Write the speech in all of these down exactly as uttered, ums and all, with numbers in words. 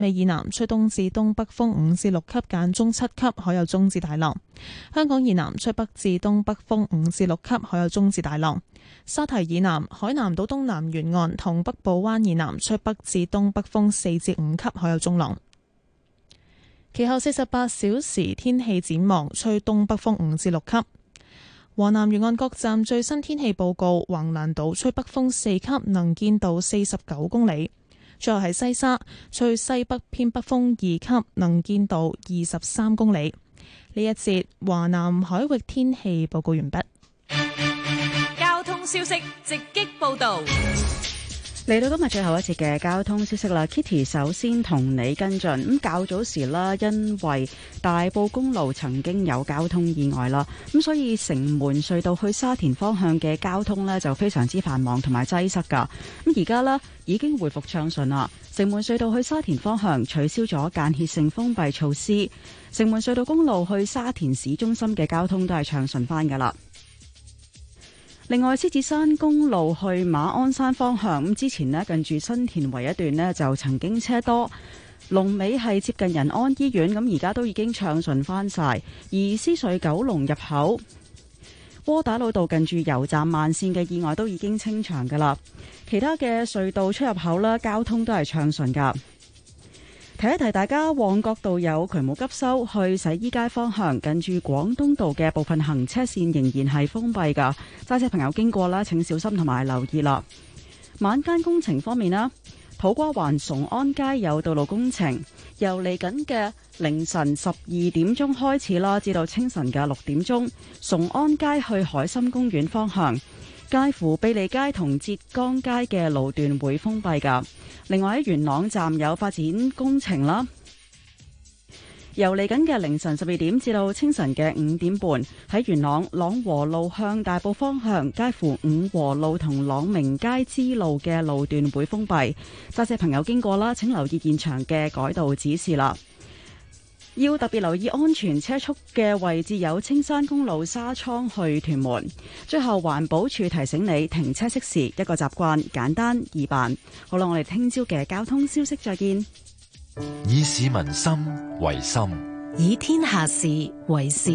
尾以南吹東至東北風五至六級，間中七級，海有中至大浪。香港以南吹北至東北風五至六級，海有中至大浪。沙堤以南、海南島東南沿岸同北部灣以南吹北至東北風四至五級，海有中浪。其後四十八小時天氣展望，吹東北風五至六級。華南沿岸各站最新天氣報告：橫瀾島吹北風四級，能見度四十九公里。最後係西沙，吹西北偏北風二級，能見度二十三公里。呢一節華南海域天氣報告完畢。 交通消息直擊報道。 嚟到今日最後一節嘅交通消息啦 ，Kitty 首先同你跟進。咁較早時啦，因為大埔公路曾經有交通意外啦，咁所以城門隧道去沙田方向嘅交通呢就非常之繁忙同埋擠塞噶。咁而家呢已經回復暢順啦，城門隧道去沙田方向取消咗間歇性封閉措施，城門隧道公路去沙田市中心嘅交通都係暢順翻噶啦。另外，獅子山公路去馬鞍山方向，咁之前呢近住新田圍一段呢就曾經車多，龍尾係接近仁安醫院，咁而家都已經暢順翻晒。而獅隧九龍入口窩打老道近住油站慢線嘅意外都已經清場噶啦，其他嘅隧道出入口啦，交通都係暢順噶。提一提大家，旺角道有渠務急修，去洗衣街方向近住廣東道嘅部分行車線仍然係封閉噶，揸車朋友經過啦，請小心同埋留意啦。晚間工程方面啦，土瓜灣崇安街有道路工程，由嚟緊嘅凌晨十二點鐘開始啦，至到清晨嘅六點鐘，崇安街去海心公園方向，介乎庇利街同浙江街嘅路段會封閉噶。另外喺元朗站有發展工程啦，由嚟緊嘅凌晨十二點至到清晨嘅五點半，喺元朗朗和路向大埔方向，介乎五和路同朗明街支路嘅路段會封閉。揸車朋友經過啦，請留意現場嘅改道指示啦。要特別留意安全車速嘅位置有青山公路沙涌去屯門。最後環保署提醒你，停車熄匙一個習慣，簡單易辦。好啦，我哋聽朝嘅交通消息再見。 以市民心為心， 以天下事為事。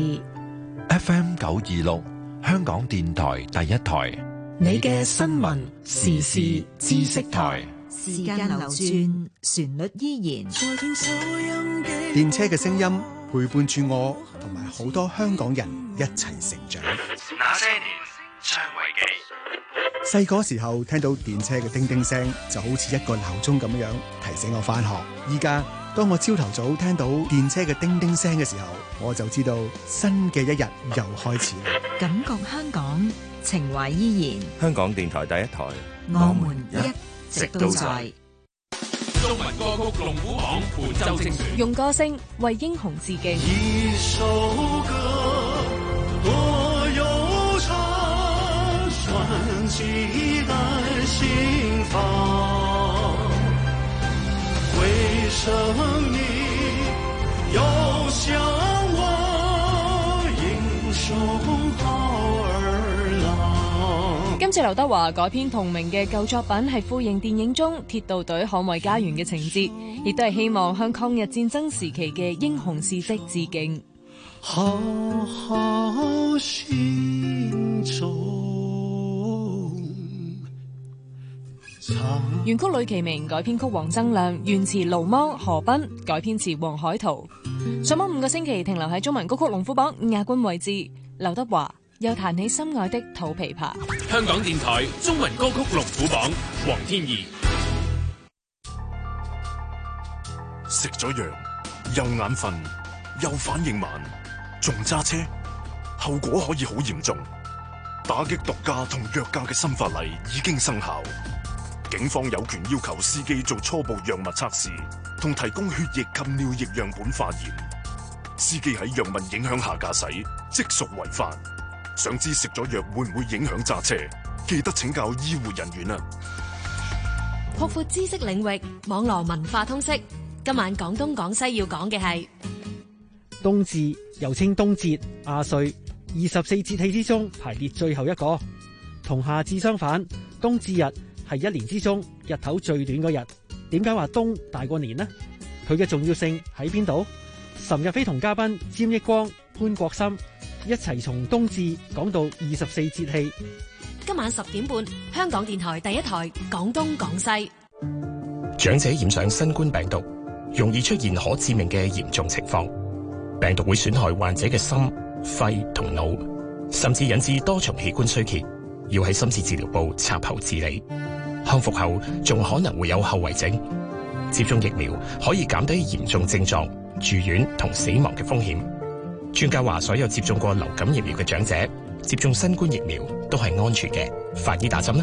F M 九二六香港電台第一台， 你嘅新聞時事知識台。 時間流轉，旋律依然。 電車嘅聲音陪伴住我同埋好多香港人一齊成長。 那些年，張維基。 細個時候聽到電車嘅叮叮聲，就好似一個鬧鐘咁樣提醒我返學。依家當我朝頭早聽到電車嘅叮叮聲嘅時候，我就知道新嘅一日又開始啦。 感覺香港，情懷依然。 香港電台第一台， 我們一直都在。 中文歌曲龍虎榜本周精選， 用歌聲為英雄致敬。 一首歌多悠長，傳奇在心房。為生命又向我英雄好兒郎。 今次劉德華改編同名嘅舊作品，係呼應電影中鐵道隊捍衛家園嘅情節，亦都係希望向抗日戰爭時期嘅英雄事蹟致敬。 好好心中。 原曲呂其明，改編曲黃增亮，原詞盧芒、何斌，改編詞黃海濤。上網五個星期停留喺中文歌曲龍虎榜亞軍位置。劉德華又彈起心愛的土琵琶。 香港電台中文歌曲龍虎榜，黃天怡。 食咗藥又眼瞓又反應慢，仲揸車，後果可以好嚴重。打擊毒駕同藥駕嘅新法例已經生效，警方有權要求司機做初步藥物測試，同提供血液及尿液樣本化驗。司機喺藥物影響下駕駛，即屬違法。想知食咗藥會唔會影響揸車？記得請教醫護人員啊！ 擴闊知識領域，網絡文化通識。今晚廣東廣西要講嘅係冬至，又稱冬節、亞歲，二十四節氣之中排列最後一個。同夏至相反，冬至日係一年之中日頭最短嗰日。點解話冬大過年呢？ 佢嘅重要性喺邊度？岑日飛同嘉賓詹益光、潘國森一齊從冬至講到二十四節氣。 今晚十點半，香港電台第一台廣東廣西。 長者染上新冠病毒，容易出現可致命嘅嚴重情況。病毒會損害患者嘅心、肺同腦，甚至引致多重器官衰竭，要喺深切治療部插喉治理。康復後仲可能會有後遺症。接種疫苗可以減低嚴重症狀、住院同死亡嘅風險。專家話，所有接種過流感疫苗嘅長者接種新冠疫苗都係安全嘅。快啲打針啦！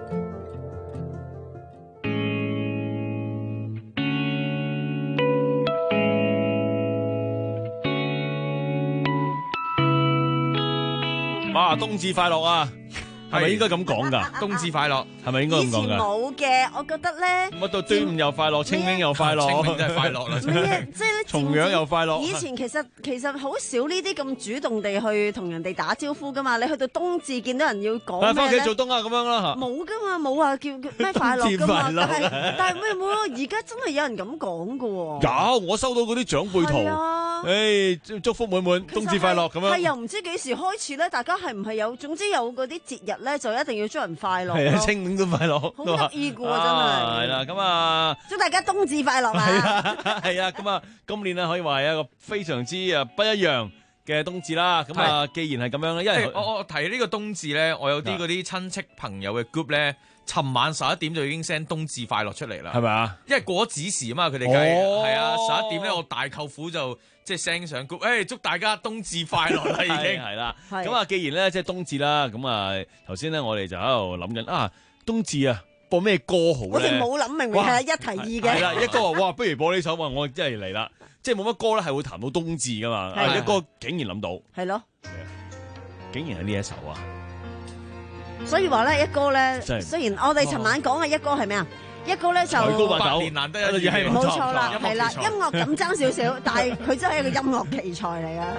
哇！冬至快樂啊！係咪應該咁講㗎？ 冬至快樂係咪應該咁講㗎？ 以前冇嘅，我覺得咧， 乜到端午又快樂，清明又快樂， 清明真係快樂啦！ 唔係啊，即係咧， 重陽又快樂。 以前其實其實好少呢啲咁主動地去同人哋打招呼㗎嘛。你去到冬至見到人要講咩咧？ 翻屋企做冬啊咁樣啦嚇。 冇㗎嘛，冇話叫叫咩快樂㗎嘛。但係但係咩冇啊？而家真係有人咁講㗎喎。 有，我收到嗰啲長輩圖，誒祝福滿滿，冬至快樂咁樣。 係又唔知幾時開始咧？大家係唔係有？總之有嗰啲節日咧，就一定要祝人快樂。 係啊，清明都快樂， 好得意㗎喎，真係。 係啦，咁啊， 祝大家冬至快樂啊！ 係啊，係啊，咁啊，今年啊可以話係一個非常之啊不一樣嘅冬至啦。咁啊，既然係咁樣咧，因為我我提呢個冬至咧，我有啲嗰啲親戚朋友嘅 group 咧，尋晚十一點就已經 send 冬至快樂出嚟啦。係咪啊？ 因為過咗子時啊嘛，佢哋計係啊，十一點咧，我大舅父就即係 send 上 group，誒祝大家冬至快樂啦，已經係啦。咁啊，既然咧即係冬至啦，咁啊頭先咧我哋就喺度諗緊啊，冬至啊播咩歌好咧？ 我哋冇諗，明明係一提議嘅。 係啦，一哥話哇，不如播呢首啊，我真係嚟啦，即係冇乜歌咧係會談到冬至噶嘛，一哥竟然諗到， 係咯， 竟然係呢一首啊！ 所以話咧，一哥咧，雖然我哋尋晚講嘅一哥係咩啊？一哥咧就百年難得一遇， 冇錯啦，係啦，音樂感爭少少，但係佢真係一個音樂奇才嚟噶。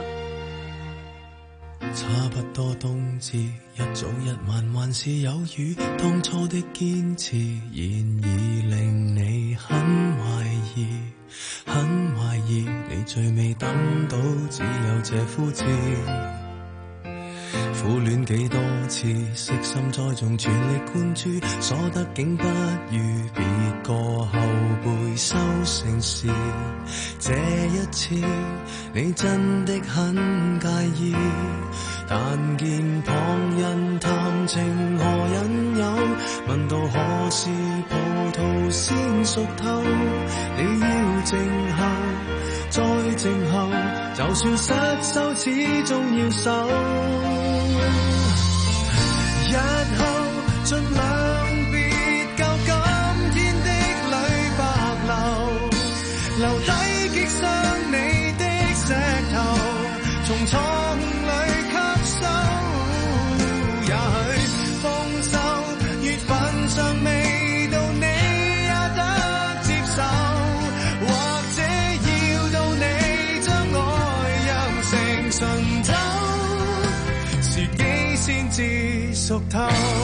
差不多冬至，一早一晚還是有雨，當初的堅持，現已令你很懷疑，很懷疑，你最未等到，只有這呼召。苦戀幾多次，悉心栽種，全力灌注，所得竟不如別個後輩收成時。這一次你真的很介意，但見旁人談情何引誘，問到何時葡萄先熟透，你要靜候，再靜候，就算失手始終要守。日後盡量別舊今天的淚白流，留低擊傷你的石頭，從錯誤裏吸收。也許豐收月份尚未到，你也得接受，或者要到你將愛釀成醇酒，時機先至熟透。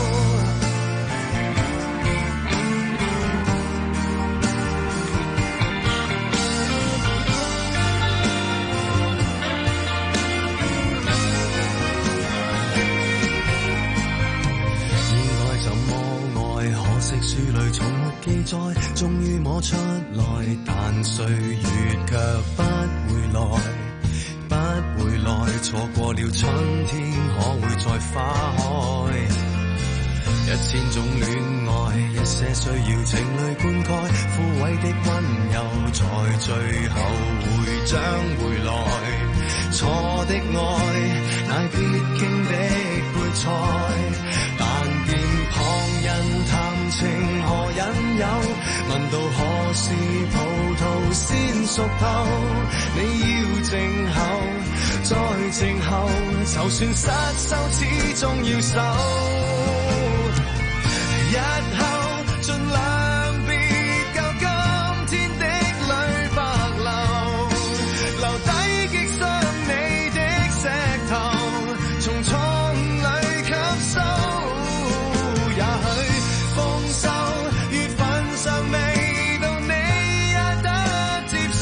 書裏從沒記載，終於摸出來，但歲月卻不回來，不回來，錯過了春天，可會再花開？一千種戀愛，一些需要情淚灌溉，枯萎的溫柔，在最後會將回來。錯的愛，乃必經的配菜，但見旁人談情何引誘，問到何時葡萄先熟透，你要靜候，再靜候，就算失手始終要守。日後盡量別舊今天的淚白流，留低擊傷你的石頭，從錯誤裏吸收。也許豐收月份尚未到，你也得接受，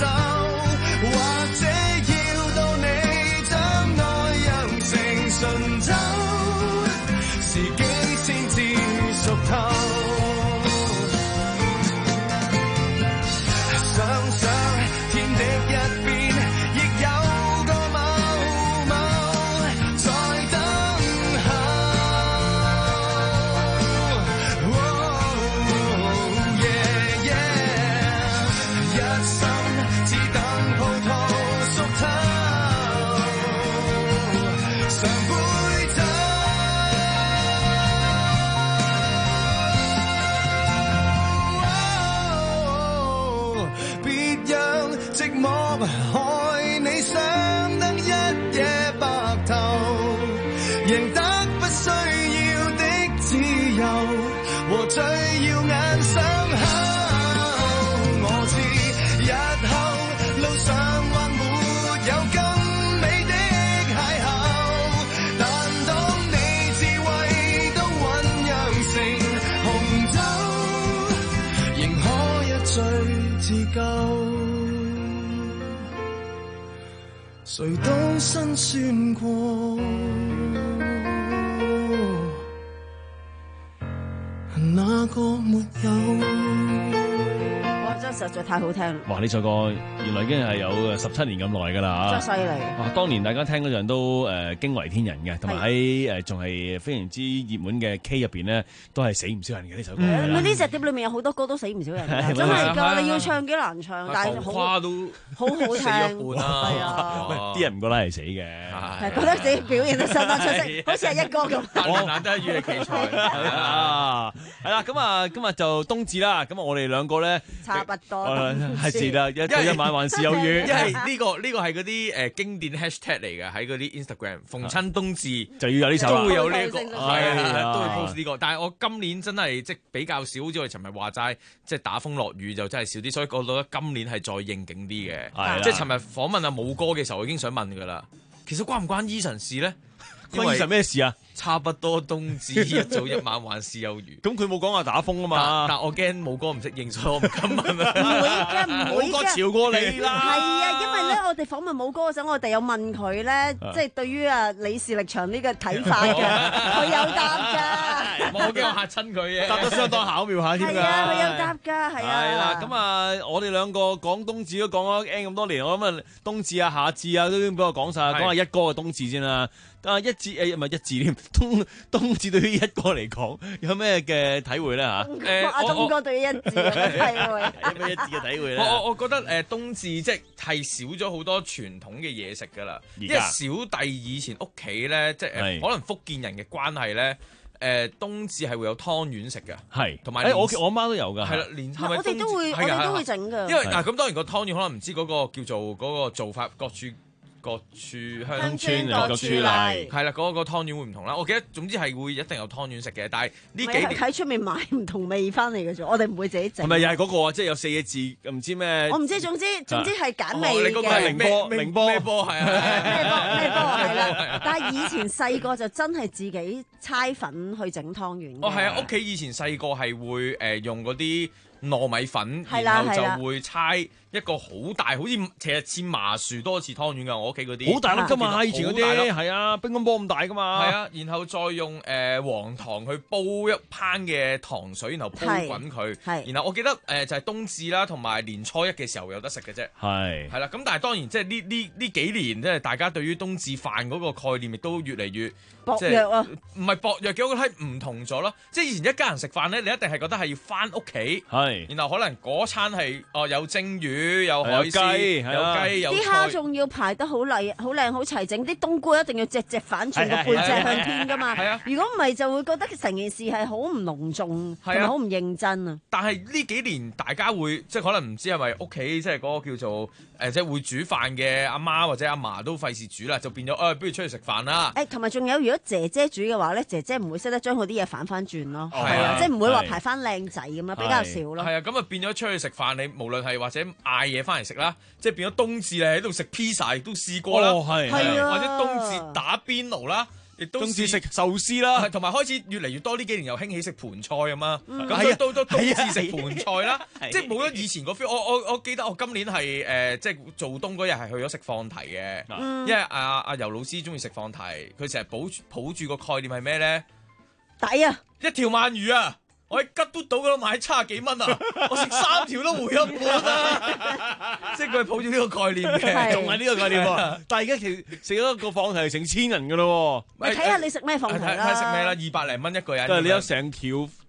寂寞，害你想得一夜白頭，贏得不需要的自由和最耀眼傷口。我知日後路上或沒有更美的邂逅，但當你智慧都醖釀成紅酒，仍可一醉自救。誰都辛酸過，哪個沒有？ 真係實在太好聽啦！ 哇！呢首歌原來已經係有十七年咁耐㗎啦， 真係犀利！ 哇！當年大家聽嗰陣都誒驚為天人嘅，同埋喺誒仲係非常之熱門嘅 K 入邊咧，都係死唔少人嘅呢首歌。 佢呢隻碟裏面有好多歌都死唔少人嘅，真係㗎！你要唱幾難唱，但係好花都好好聽， 死一半啦。 係啊， 啲人唔覺得係死嘅， 係覺得自己表現得相當出色，好似係一哥咁。 我難得與你奇才啊！係啦，咁啊，今日就冬至啦，咁啊，我哋兩個咧。 差不多， 係是啦，一到一晚還是有雨。 因為呢個呢個係嗰啲誒經典 hashtag 嚟嘅，喺嗰啲 Instagram，逢親冬至就要有呢首， 都會有呢個，係啊， 都會 post 呢個。但係我今年真係即係比較少，好似我哋尋日話齋，即係打風落雨就真係少啲，所以我覺得今年係再應景啲嘅。即係尋日訪問阿武哥嘅時候，我已經想問㗎啦，其實關唔關 Eason 事咧？ 關 Eason 咩事啊？ 差不多冬至一早一晚還是有餘。 咁佢冇講話打風啊嘛。 但我驚武哥唔識應，所以我唔敢問啊。 唔會嘅，唔會嘅。 武哥潮過你啦。 係啊，因為咧，我哋訪問武哥嗰陣，我哋有問佢咧，即係對於啊李氏力場呢個睇法嘅，佢有答㗎。 我驚我嚇親佢嘅， 答得相當巧妙下添㗎。 係啊，佢有答㗎，係啊。 係啦，咁啊，我哋兩個講冬至都講咗 N 咁多年，我諗啊冬至啊、夏至啊都已經俾我講晒，講下一哥嘅冬至先啦。啊一至誒唔係一至添，冬冬至對於一哥嚟講有咩嘅體會咧嚇？ 誒阿東哥對於一至嘅體會， 有咩一至嘅體會咧？ 我我我覺得誒冬至即係少咗好多傳統嘅嘢食㗎啦，因為小弟以前屋企咧，即係可能福建人嘅關係咧。誒冬至係會有湯圓食嘅， 係同埋誒我我媽都有㗎， 係啦，連係咪我哋都會我哋都會整㗎。 因為嗱咁當然個湯圓可能唔知嗰個叫做嗰個做法，各處各處鄉村各處例， 係啦，嗰個湯圓會唔同啦。我記得總之係會一定有湯圓食嘅，但係呢幾年喺出面買唔同味翻嚟嘅啫，我哋唔會自己整。 係咪又係嗰個啊？即係有四個字，唔知咩？ 我唔知，總之總之係揀味嘅。 你嗰個係寧波，寧波咩波係啊？ 咩波咩波係啦？但係以前細個就真係自己猜粉去整湯圓。 哦，係啊，屋企以前細個係會誒用嗰啲糯米粉，然後就會猜一個好大，好似其實似麻薯多似湯圓㗎。我屋企嗰啲好大粒㗎嘛，以前嗰啲係啊，乒乓波咁大㗎嘛。 係啊，然後再用誒黃糖去煲一烹嘅糖水，然後煲滾佢。然後我記得誒就係冬至啦，同埋年初一嘅時候有得食嘅啫。 係係啦，咁但係當然即係呢呢呢幾年即係大家對於冬至飯嗰個概念亦都越嚟越薄弱啊。 唔係薄弱嘅，我覺得係唔同咗咯。即係以前一家人食飯咧，你一定係覺得係要翻屋企。然後可能嗰餐係哦有蒸魚、有海鮮、有雞、有啲蝦仲要排得好靚、好靚、好齊整，啲冬菇一定要隻隻反轉個背脊向天㗎嘛。如果唔係就會覺得成件事係好唔隆重，同埋好唔認真啊。 但係呢幾年大家會即係可能唔知係咪屋企即係嗰個叫做誒即係會煮飯嘅阿媽或者阿嫲都費事煮啦，就變咗誒不如出去食飯啦。 誒同埋仲有，如果姐姐煮嘅話咧，姐姐唔會識得將嗰啲嘢反翻轉咯， 係啊， 即係唔會話排翻靚仔咁樣，比較少咯。 係啊，咁啊變咗出去食飯，你無論係或者嗌嘢翻嚟食啦，即係變咗冬至你喺度食 pizza 亦都試過啦， 係啊，或者冬至打邊爐啦，亦都冬至食壽司啦， 同埋開始越嚟越多呢幾年又興起食盤菜啊嘛，咁所以到咗冬至食盤菜啦，即係冇咗以前個 feel。我我我記得我今年係誒即係做冬嗰日係去咗食放題嘅，因為阿阿游老師中意食放題，佢成日抱抱住個概念係咩咧？ 抵啊！ 一條鰻魚啊！我喺吉嘟島嗰度買七十幾蚊啊！我食三條都回一半啊！即係佢抱住呢個概念嘅， 仲係呢個概念喎。但係而家其實食咗個放題成千人㗎咯喎。 你睇下你食咩放題啦？ 睇下食咩啦？二百零蚊一個人。 但係你有成條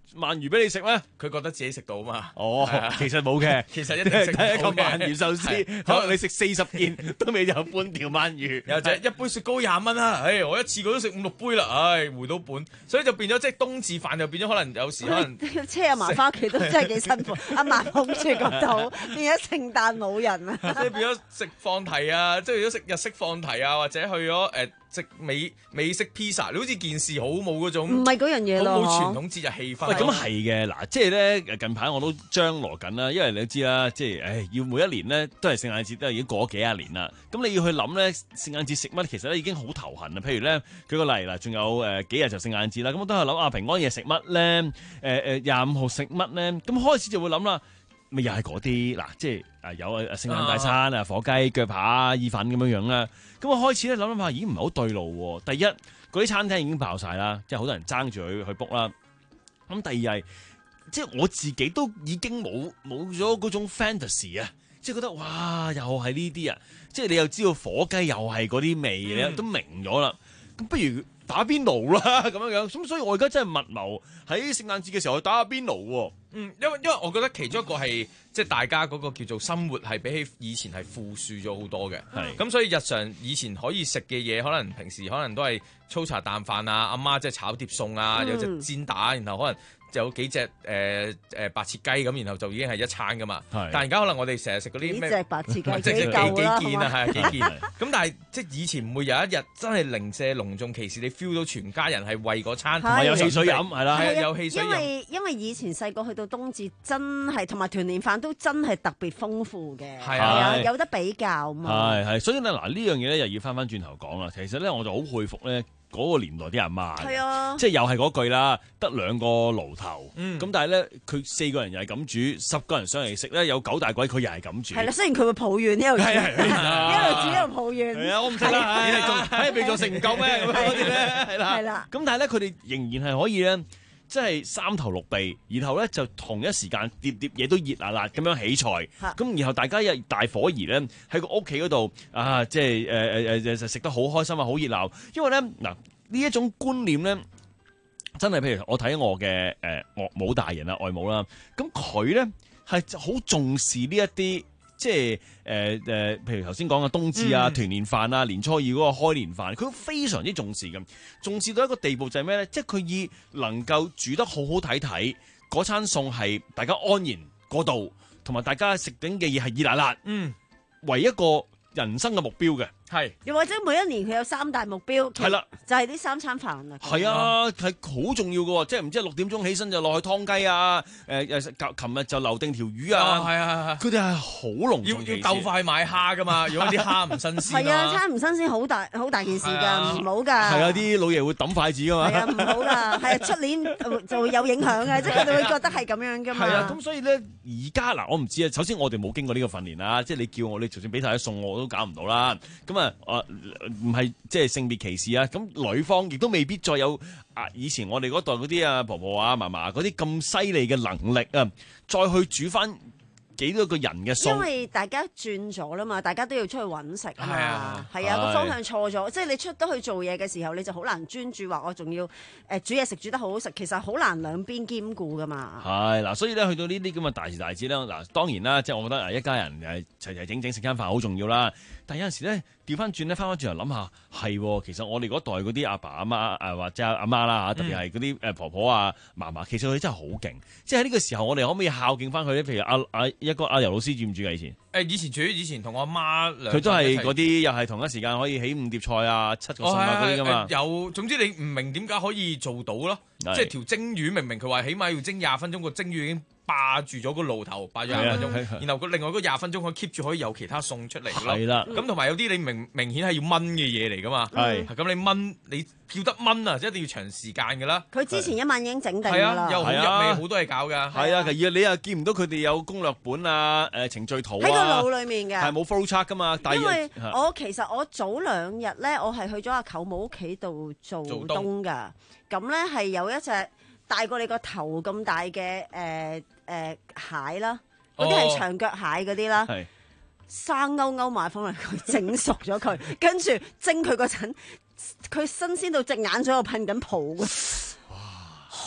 鰻魚俾你食咩？ 佢覺得自己食到嘛？ 哦，其實冇嘅， 其實一定食到嘅。 睇一個鰻魚壽司，可能你食四十件都未有半條鰻魚， 又就一杯雪糕廿蚊啦。唉，我一次過都食五六杯啦，唉，回到本，所以就變咗即係冬至飯就變咗可能有時可能要車阿嫲翻屋企都真係幾辛苦，阿嫲捧住個肚變咗聖誕老人啊！ 即係變咗食放題啊，即係變咗食日式放題啊，或者去咗誒食美美式 pizza，你好似件事好冇嗰種， 唔係嗰樣嘢咯， 好冇傳統節日氣氛。 喂，咁係嘅，嗱，即係咧近排我都張羅緊啦，因為你都知啦，即係誒要每一年咧都係聖誕節，都係已經過咗幾廿年啦。咁你要去諗咧聖誕節食乜，其實咧已經好頭痕啦。譬如咧舉個例嗱，仲有誒幾日就聖誕節啦，咁我都係諗啊平安夜食乜咧？誒誒廿五號食乜咧？咁開始就會諗啦。咪又係嗰啲嗱，即係啊有啊聖誕大餐啊火雞腳扒意粉咁樣樣啦。咁我開始咧諗諗下，咦唔係好對路喎。第一嗰啲餐廳已經爆晒啦，即係好多人爭住去去 book 啦。咁第二係即係我自己都已經冇冇咗嗰種 fantasy 啊，即係覺得哇又係呢啲啊，即係你又知道火雞又係嗰啲味，你、嗯、都明咗啦。咁不如打邊爐啦咁樣樣。咁所以我而家真係密謀喺聖誕節嘅時候去打下邊爐喎。 嗯，因為因為我覺得其中一個係即係大家嗰個叫做生活係比起以前係富庶咗好多嘅，係咁所以日常以前可以食嘅嘢，可能平時可能都係粗茶淡飯啊，阿媽即係炒碟餸啊，嗯、有隻煎蛋，然後可能有幾隻誒誒白切雞咁，然後就已經係一餐噶嘛。但係而家可能我哋成日食嗰啲咩白切雞即係幾幾件啊，係幾件。 咁但係即係以前唔會有一日真係零舍隆重其事，你 feel 到全家人係為嗰餐，同埋有汽水飲，係啦， 係有汽水飲。 因為因為以前細個去到冬至真係同埋團年飯都真係特別豐富嘅，係啊，有得比較嘛。 係係，所以咧嗱呢樣嘢咧又要翻翻轉頭講啦。其實咧我就好佩服咧。嗰個年代啲阿媽，係啊，即係又係嗰句啦，得兩個爐頭，咁、嗯、但係咧佢四個人又係咁煮，十個人上嚟食咧有九大簋，佢又係咁煮。 係啦，雖然佢會抱怨呢度，係係一路煮一路抱怨。 係啊，我唔識啦，你哋仲喺未做食唔夠咩？咁嗰啲咧係啦，係啦。咁但係咧佢哋仍然係可以咧，即係三頭六臂，然後咧就同一時間碟碟嘢都熱辣辣咁樣起菜，咁然後大家一大伙兒咧喺個屋企嗰度啊，即係誒誒誒食得好開心啊，好熱鬧。因為咧嗱呢一種觀念咧，真係譬如我睇我嘅誒岳母大人啊外母啦，咁佢咧係好重視呢一啲。即係誒誒，譬如頭先講嘅冬至啊、團、嗯、年飯啊、年初二嗰個開年飯，佢非常之重視嘅，重視到一個地步就係咩咧？即係佢以能夠煮得好好睇睇，嗰餐餸係大家安然過度，同埋大家食緊嘅嘢係熱辣辣，嗯，為一個人生嘅目標嘅。係， 又或者每一年佢有三大目標，係啦，就係呢三餐飯啦。 係啊，係好重要嘅，即係唔知六點鐘起身就落去劏雞啊，誒誒，琴日就留定條魚啊，係啊係，佢哋係好隆重， 要要鬥快買蝦噶嘛，如果啲蝦唔新鮮， 係啊，餐唔新鮮好大好大件事噶，唔好噶。 係啊，啲老爺會抌筷子噶嘛， 係啊，唔好噶，係啊，出年就會有影響嘅，即係佢哋會覺得係咁樣噶嘛。 係啊，咁所以咧，而家嗱，我唔知啊，首先我哋冇經過呢個訓練啦，即係你叫我，你就算俾晒啲餸我都搞唔到啦，咁啊。啊，唔係即係性別歧視啊！咁女方亦都未必再有啊，以前我哋嗰代嗰啲啊婆婆啊嫲嫲嗰啲咁犀利嘅能力啊，再去煮翻幾多個人嘅餸。 因為大家轉咗啦嘛，大家都要出去揾食啊嘛，係啊，個方向錯咗，即係你出得去做嘢嘅時候，你就好難專注話我仲要誒煮嘢食煮得好好食，其實好難兩邊兼顧噶嘛。 係嗱，所以咧去到呢啲咁嘅大時大節咧，嗱當然啦，即係我覺得啊一家人誒齊齊整整食餐飯好重要啦。但有陣時咧，調翻轉咧，翻翻轉頭諗下，係其實我哋嗰代嗰啲阿爸阿媽誒或者阿媽啦嚇，特別係嗰啲誒婆婆啊嫲嫲，其實佢哋真係好勁。即係喺呢個時候，我哋可唔可以孝敬翻佢咧？譬如阿阿一個阿游老師煮唔煮㗎以前？誒以前煮，以前同我阿媽兩佢都係嗰啲，又係同一時間可以起五碟菜啊、七個餸啊嗰啲㗎嘛。 有總之你唔明點解可以做到咯？即係條蒸魚，明明佢話起碼要蒸廿分鐘，個蒸魚已經霸住咗個爐頭，霸咗廿分鐘，然後佢另外嗰廿分鐘可以 keep 住可以有其他餸出嚟咯。係啦，咁同埋有啲你明明顯係要燜嘅嘢嚟噶嘛。係，咁你燜你叫得燜啊，一定要長時間㗎啦。 佢之前一晚已經整定㗎啦。 又好入味，好多嘢搞㗎。 係啊，而你又見唔到佢哋有攻略本啊、誒程序圖啊。 喺個腦裡面嘅。係冇 flow chart 㗎嘛。 因為我其實我早兩日咧，我係去咗阿舅母屋企度做冬㗎。咁咧係有一隻大過你個頭咁大嘅誒誒蟹啦，嗰啲係長腳蟹嗰啲啦，哦、生勾勾買翻嚟佢整熟咗佢，跟住蒸佢嗰陣，佢新鮮到隻眼水度噴緊泡嘅，好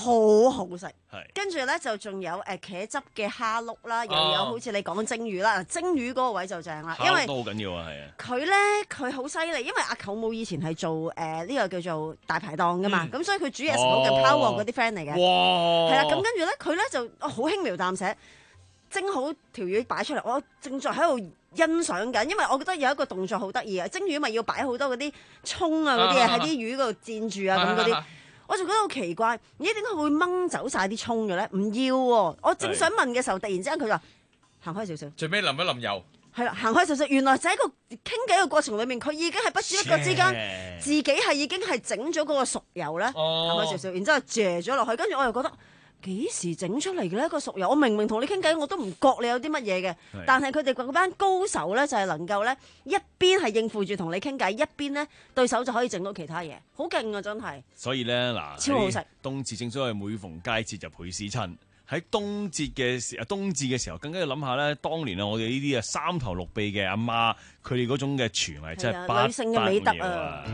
好好食。 係跟住咧就仲有誒茄汁嘅蝦碌啦，又有哦好似你講蒸魚啦，蒸魚嗰個位就正啦，因為烤都好緊要啊，係啊。 佢咧佢好犀利，因為阿舅母以前係做誒呢、呃呢個叫做大排檔噶嘛，咁、所以佢煮嘢食好嘅拋鑊嗰啲 friend 嚟嘅。 哇！ 係啦，咁跟住咧佢咧就哦好輕描淡寫蒸好條魚擺出嚟，我正在喺度欣賞緊，因為我覺得有一個動作好得意啊！蒸魚咪要擺好多嗰啲葱啊嗰啲嘢喺啲魚嗰度煎住啊咁嗰啲。我就覺得好奇怪，咦點解會掹走晒啲葱嘅咧？唔要喎、我正想問嘅時候，突然之間佢就話行開少少。 最尾淋一淋油。 係啦，行開少少，原來就喺個傾偈嘅過程裏面，佢已經係不知不覺之間，自己係已經係整咗嗰個熟油咧， 哦行開少少，然之後謝咗落去，跟住我又覺得幾時整出嚟嘅呢個熟油？我明明同你傾偈，我都唔覺你有啲乜嘢嘅，但係佢哋嗰班高手咧就係能夠咧一邊係應付住同你傾偈，一邊咧對手就可以整到其他嘢，好勁啊！真係。 所以咧嗱， 超好食。 冬至正所謂每逢佳節就倍思親。喺冬節嘅時啊，冬至嘅時候，更加要諗下咧，當年啊，我哋呢啲啊三頭六臂嘅阿媽，佢哋嗰種嘅廚藝真係不女性嘅美德得啊！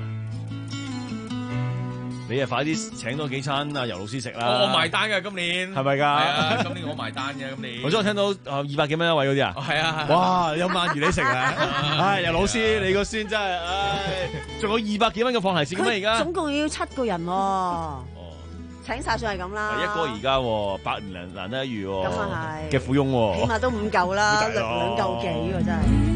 你啊，快啲請多幾餐啊，尤老師食啦！ 我我埋單嘅今年， 係咪㗎？ 係啊，今年我埋單嘅今年。 我昨日聽到啊二百幾蚊一位嗰啲啊， 係啊， 哇！有鰻魚你食啊！唉，尤老師你個孫真係，唉，仲有二百幾蚊嘅放題錢咩而家？ 總共要七個人喎。哦。請晒算係咁啦。 一哥而家百年難難得一遇喎。 咁啊係。 嘅富翁喎。 起碼都五嚿啦，兩兩嚿幾喎真係。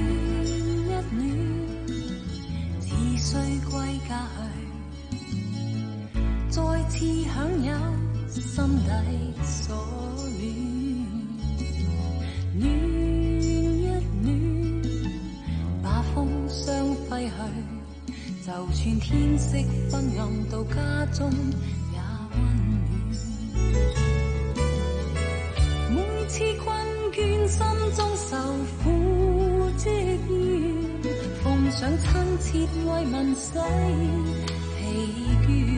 似須歸家去，再次享有心底所戀，戀一戀，把風霜揮去，就算天色昏暗到家中也溫暖。每次困倦，心中受苦積怨，奉上親切慰問洗疲倦。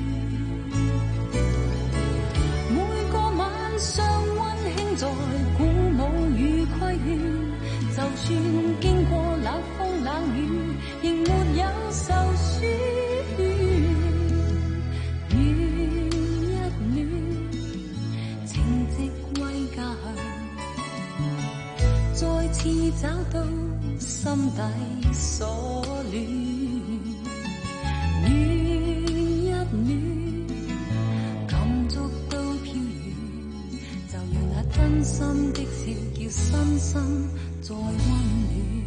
每個晚上溫馨在鼓舞與規勸，就算經過冷風冷雨，仍沒有受損。戀一戀，情直歸家去，再次找到心底所戀。戀一戀，感觸都飄遠，就讓那真心的笑叫身心再溫暖。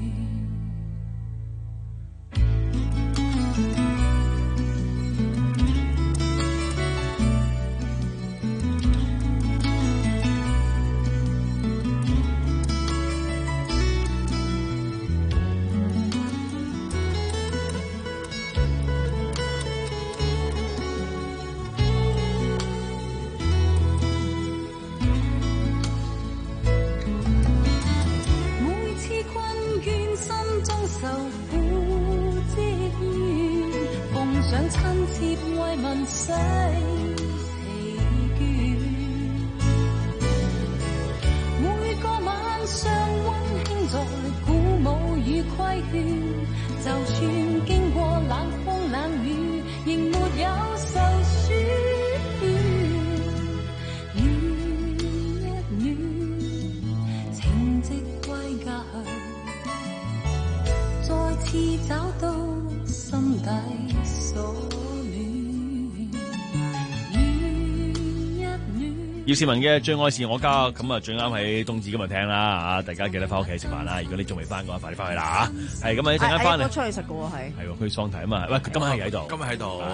葉倩文嘅《最愛是我家》，咁啊最啱喺冬至今日聽啦嚇，大家記得翻屋企食飯啦。如果你仲未翻嘅話，快啲翻去啦嚇。係咁啊，一陣間翻嚟。 我出去食嘅喎係。係喎，佢喪題啊嘛。喂，佢今晚喺度。 今日喺度。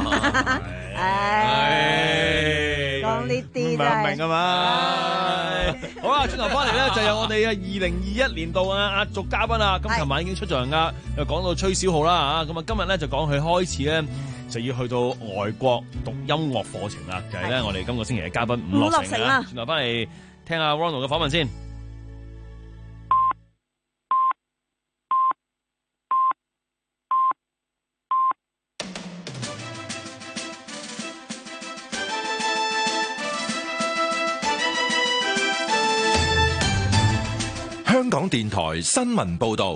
唉，講呢啲真係。 明啊嘛。好啦，轉頭翻嚟咧就有我哋嘅二零二一年度嘅壓軸嘉賓啦。咁琴晚已經出咗人㗎，又講到崔小浩啦嚇。咁啊今日咧就講佢開始咧。就要去到外國讀音樂課程啦，就係、是、咧我哋今個星期嘅嘉賓伍樂城啦。轉頭翻嚟聽下 Ronald 嘅訪問先。 香港電台新聞報導。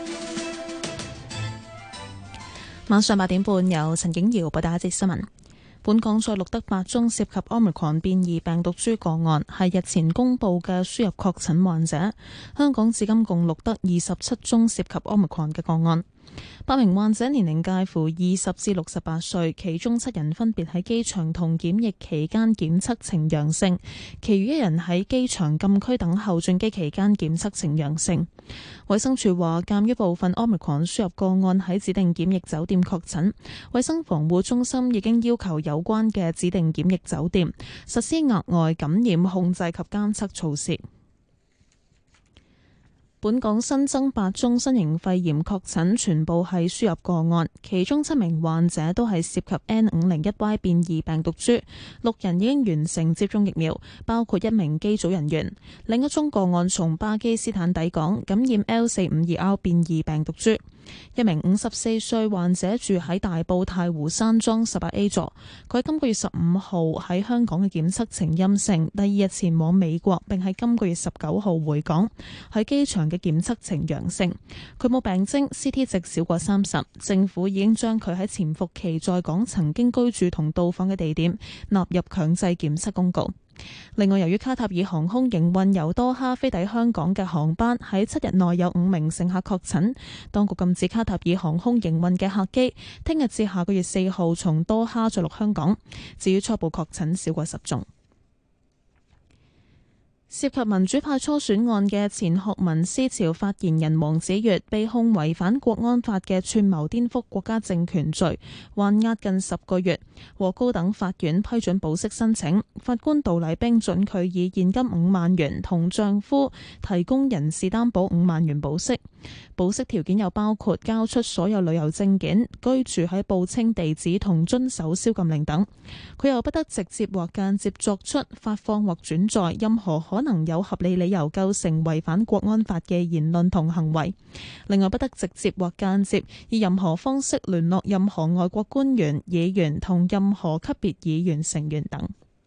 晚上八點半有陳景瑤報道一節新聞。 本港再錄得八宗涉及 Omicron 變異病毒株個案，係日前公布嘅輸入確診患者。香港至今共錄得二十七宗涉及 Omicron 嘅個案。八名患者年齡介乎二十至六十八歲，其中七人分別喺機場同檢疫期間檢測呈陽性，其餘一人喺機場禁區等候轉機期間檢測呈陽性。衛生署話，鑑於部分 Omicron 輸入個案喺指定檢疫酒店確診，衛生防護中心已經要求有關嘅指定檢疫酒店實施額外感染控制及監測措施。本港新增八宗新型肺炎確診，全部係輸入個案，其中七名患者都係涉及 N 五零一 Y 變異病毒株，六人已經完成接種疫苗，包括一名機組人員。另一宗個案從巴基斯坦抵港，感染 L 四五二 R 變異病毒株。一名五十四歲患者住喺大埔太湖山莊十八 A 座，佢喺今個月十五號喺香港嘅檢測呈陰性，第二日前往美國，並喺今個月十九號回港，喺機場嘅檢測呈陽性。佢冇病徵 ，C T 值少過三十，政府已經將佢喺潛伏期在港曾經居住同到訪嘅地點納入強制檢測公告。另外，由於卡塔爾航空營運由多哈飛抵香港嘅航班喺七日內有五名乘客確診，當局禁止卡塔爾航空營運嘅客機聽日至下個月四號從多哈着陸香港。至於初步確診少過十宗。涉及民主派初選案嘅前學民思潮發言人黃子悅被控違反國安法嘅串謀顛覆國家政權罪，還押近十個月，獲高等法院批准保釋申請。法官杜麗冰准佢以現金五萬元同丈夫提供人事擔保五萬元保釋。保釋條件又包括交出所有旅遊證件、居住喺報稱地址同遵守宵禁令等。佢又不得直接或間接作出發放或轉載任何可能有合理理由構成違反國安法嘅言論同行為。另外，不得直接或間接以任何方式聯絡任何外國官員、議員同任何級別議員成員等。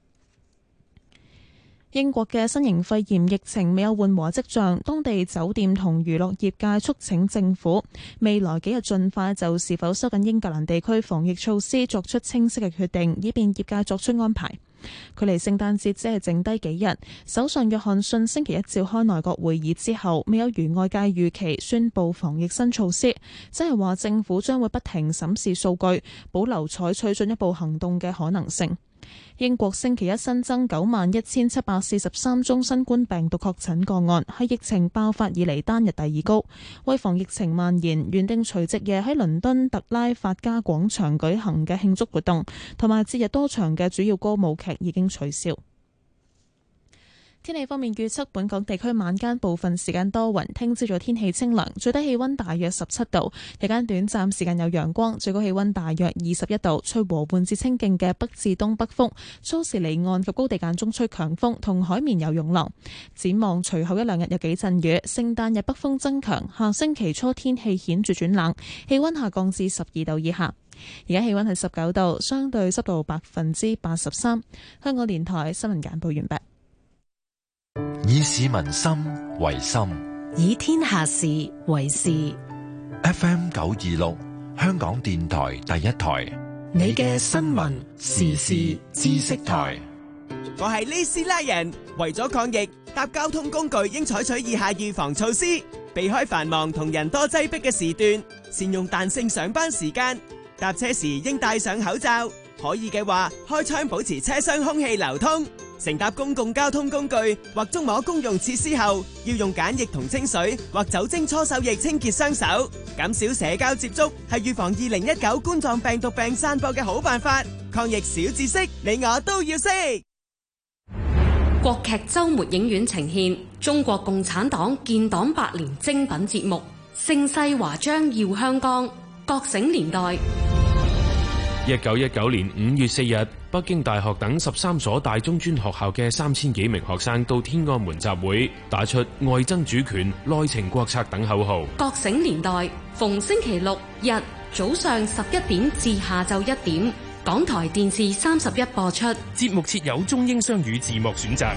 英國嘅新型肺炎疫情未有緩和跡象，當地酒店同娛樂業界促請政府未來幾日盡快就是否收緊英格蘭地區防疫措施作出清晰嘅決定，以便業界作出安排。距離聖誕節只係剩低幾日，首相約翰遜星期一召開內閣會議之後，未有如外界預期宣布防疫新措施，即係話政府將會不停審視數據，保留採取進一步行動嘅可能性。英國星期一新增九萬一千七百四十三宗新冠病毒確診個案，係疫情爆發以嚟單日第二高。為防疫情蔓延，原定除夕夜喺倫敦特拉法加廣場舉行嘅慶祝活動，同埋節日多場嘅主要歌舞劇已經取消。天氣方面預測，本港地區晚間部分時間多雲，聽朝早天氣清涼，最低氣溫大約十七度，日間短暫時間有陽光，最高氣溫大約二十一度，吹和緩至清勁嘅北至東北風，初時離岸及高地間中吹強風，同海面有湧浪。展望隨後一兩日有幾陣雨，聖誕日北風增強，下星期初天氣顯著轉冷，氣溫下降至十二度以下。而家氣溫係十九度，相對濕度百分之八十三。香港電台新聞簡報完畢。 以市民心為心， 以天下事為事。 F M 九二六，香港電台第一台， 你嘅新聞時事知識台。 我係呢斯拉人，為咗抗疫，搭交通工具應採取以下預防措施：避開繁忙同人多擠迫嘅時段，善用彈性上班時間，搭車時應戴上口罩，可以嘅話開窗保持車廂空氣流通。乘搭公共交通工具或觸摸公用設施後，要用梘液同清水或酒精搓手液清潔雙手，減少社交接觸，係預防二零一九冠狀病毒病散播嘅好辦法。抗疫小知識，你我都要識。 國劇周末影院呈現中國共產黨建黨百年精品節目《盛世華章耀香江》，覺醒年代。 一九一九年五月四日，北京大學等十三所大中專學校嘅三千幾名學生到天安門集會，打出外爭主權、內情國策等口號。 覺醒年代逢星期六日早上十一點至下晝一點，港台電視三十一播出。 節目設有中英雙語字幕選擇。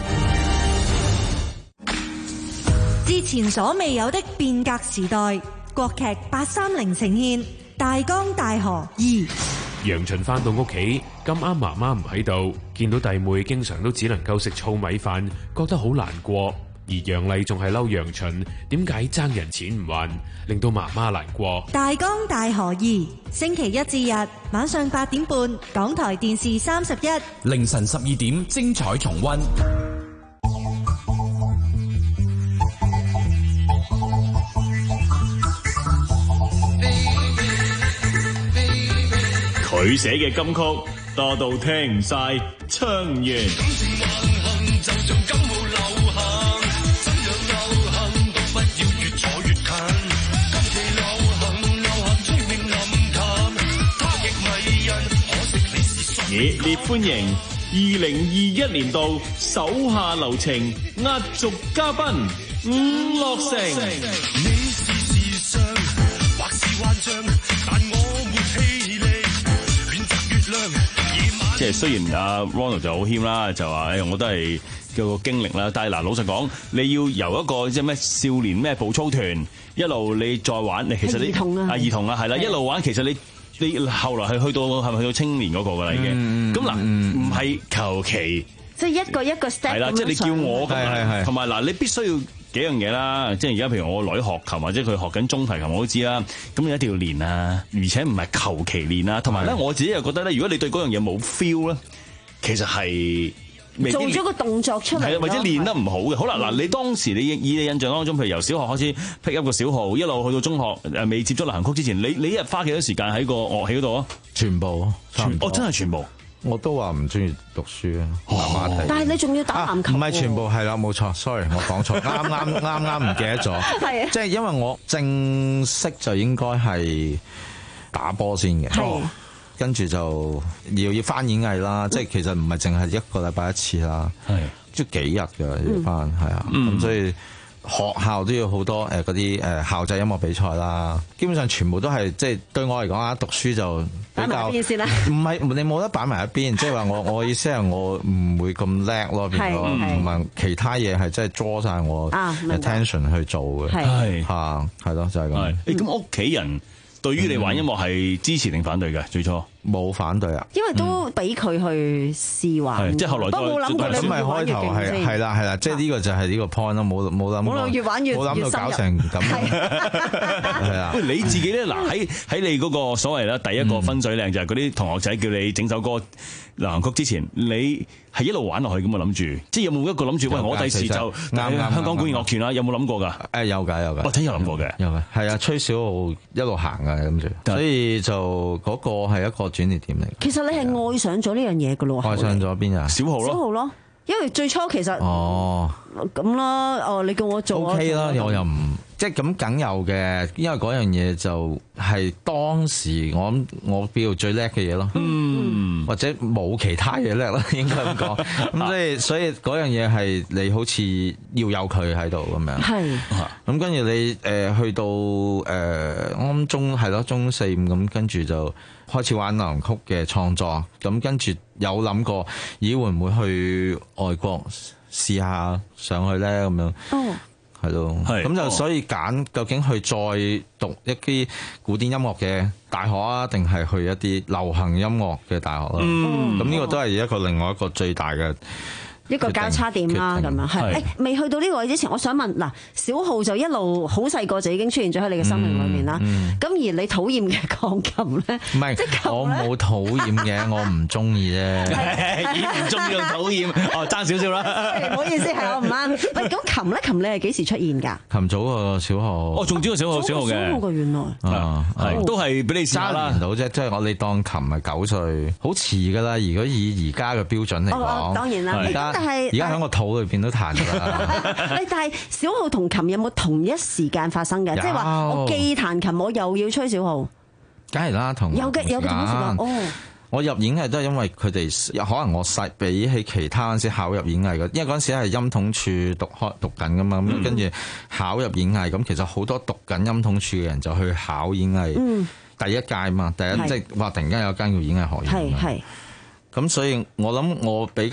之前所未有的變革時代，國劇八三零呈現《大江大河二》。 楊巡返到屋企，咁啱媽媽唔喺度，見到弟妹經常都只能夠食糙米飯，覺得好難過。而楊麗仲係嬲楊巡點解爭人錢唔還，令到媽媽難過。 大江大河二，星期一至日晚上八點半，港台電視三十一， 凌晨十二點精彩重溫。 佢寫嘅金曲多到聽唔晒，唱完。熱烈歡迎二零二一年度手下留情壓軸嘉賓伍樂城。你是時尚或是幻象，但我沒氣力，戀着月亮夜晚。即係雖然阿 Ronald 就好謙啦，就話誒我都係叫個經歷啦，但係嗱老實講，你要由一個即係咩少年咩步操團一路你再玩，你其實你兒童啊， 啊兒童啊係啦，一路玩其實你。你後來係去到係咪去到青年嗰個㗎啦已經？咁嗱唔係求其， 即係一個一個 step 係啦，即係你叫我咁，同埋嗱你必須要幾樣嘢啦。即係而家譬如我女學琴或者佢學緊中提琴，我都知啦。咁你一定要練啊，而且唔係求其練啊。同埋咧，我自己又覺得咧，如果你對嗰樣嘢冇 feel 咧，其實係。 做咗個動作出嚟， 或者練得唔好嘅。好啦，嗱，你當時你以你印象當中，譬如由小學開始 pick up 個小號，一路去到中學，誒未接觸流行曲之前，你你一日花幾多時間喺個樂器嗰度啊？ 全部， 全哦真係全部。 我都話唔中意讀書啊，媽媽睇。 但係你仲要打籃球？ 唔係全部係啦，冇錯 ，sorry， 我講錯，啱啱啱啱唔記得咗。係啊，即係因為我正式就應該係打波先嘅。跟住就要要翻演藝啦，即係其實唔係淨係一個禮拜一次啦，即係幾日㗎要翻，係啊，咁所以學校都要好多誒嗰啲誒校際音樂比賽啦，基本上全部都係即係對我嚟講啊，讀書就比較唔係你冇得擺埋一邊，即係話我我意思係我唔會咁叻咯，變咗同埋其他嘢係真係draw晒我 attention 去做嘅，係嚇係咯，就係咁。 誒咁屋企人對於你玩音樂係支持定反對嘅？最初冇反對啊， 因為都俾佢去試玩， 即係後來都冇諗過你咁咪開頭係係啦係啦，即係呢個就係呢個 point 咯，冇冇諗冇越玩越冇諗到搞成咁，係啊。 喂，你自己咧嗱喺喺你嗰個所謂咧第一個分水嶺就係嗰啲同學仔叫你整首歌流行曲之前，你係一路玩落去咁啊諗住，即係有冇一個諗住喂我第時就啱香港管弦樂團啦？有冇諗過㗎？ 誒有㗎有㗎， 我真有諗過嘅， 有嘅係啊，吹小號一路行㗎諗住，所以就嗰個係一個轉捩點嚟。 其實你係愛上咗呢樣嘢㗎咯， 愛上咗邊啊？ 小號咯， 小號咯，因為最初其實哦咁啦，哦你叫我做 OK 啦，我又唔即係咁梗有嘅，因為嗰樣嘢就係當時我諗我表最叻嘅嘢咯，嗯，或者冇其他嘢叻啦，應該咁講。咁所以所以嗰樣嘢係你好似要有佢喺度咁樣， 係。 咁跟住你誒去到誒我諗中係咯中四五咁，跟住就開始玩流行曲嘅創作。咁跟住有諗過，咦會唔會去外國試下上去咧咁樣？哦。係咯，咁就所以揀究竟去再讀一啲古典音樂嘅大學啊，定係去一啲流行音樂嘅大學啦？咁呢個都係一個另外一個最大嘅一個交叉點啦，咁樣係。誒，未去到呢個位之前，我想問嗱，小號就一路好細個就已經出現咗喺你嘅生命裏面啦。咁而你討厭嘅鋼琴咧， 唔係我冇討厭嘅，我唔中意啫。 已經唔中意咁討厭，哦爭少少啦。 唔好意思，係我唔啱。喂，咁琴咧，琴你係幾時出現㗎？ 琴早個小號， 哦，仲早個小號，小號嘅。 小號嘅原來啊，係都係俾你三年到啫，即係我你當琴係九歲，好遲㗎啦。如果以而家嘅標準嚟講， 當然啦。但係而家喺我肚裏邊都彈㗎啦。 但係小號同琴有冇同一時間發生嘅？即係話我既彈琴，我又要吹小號。 梗係啦，同有嘅有嘅同一時間。哦， 我入演藝都係因為佢哋可能我細比起其他嗰陣時考入演藝嘅，因為嗰陣時係音統處讀開讀緊㗎嘛，咁跟住考入演藝，咁其實好多讀緊音統處嘅人就去考演藝。嗯，第一屆嘛，第一即係話突然間有間叫演藝學院。係係。咁所以我諗我比較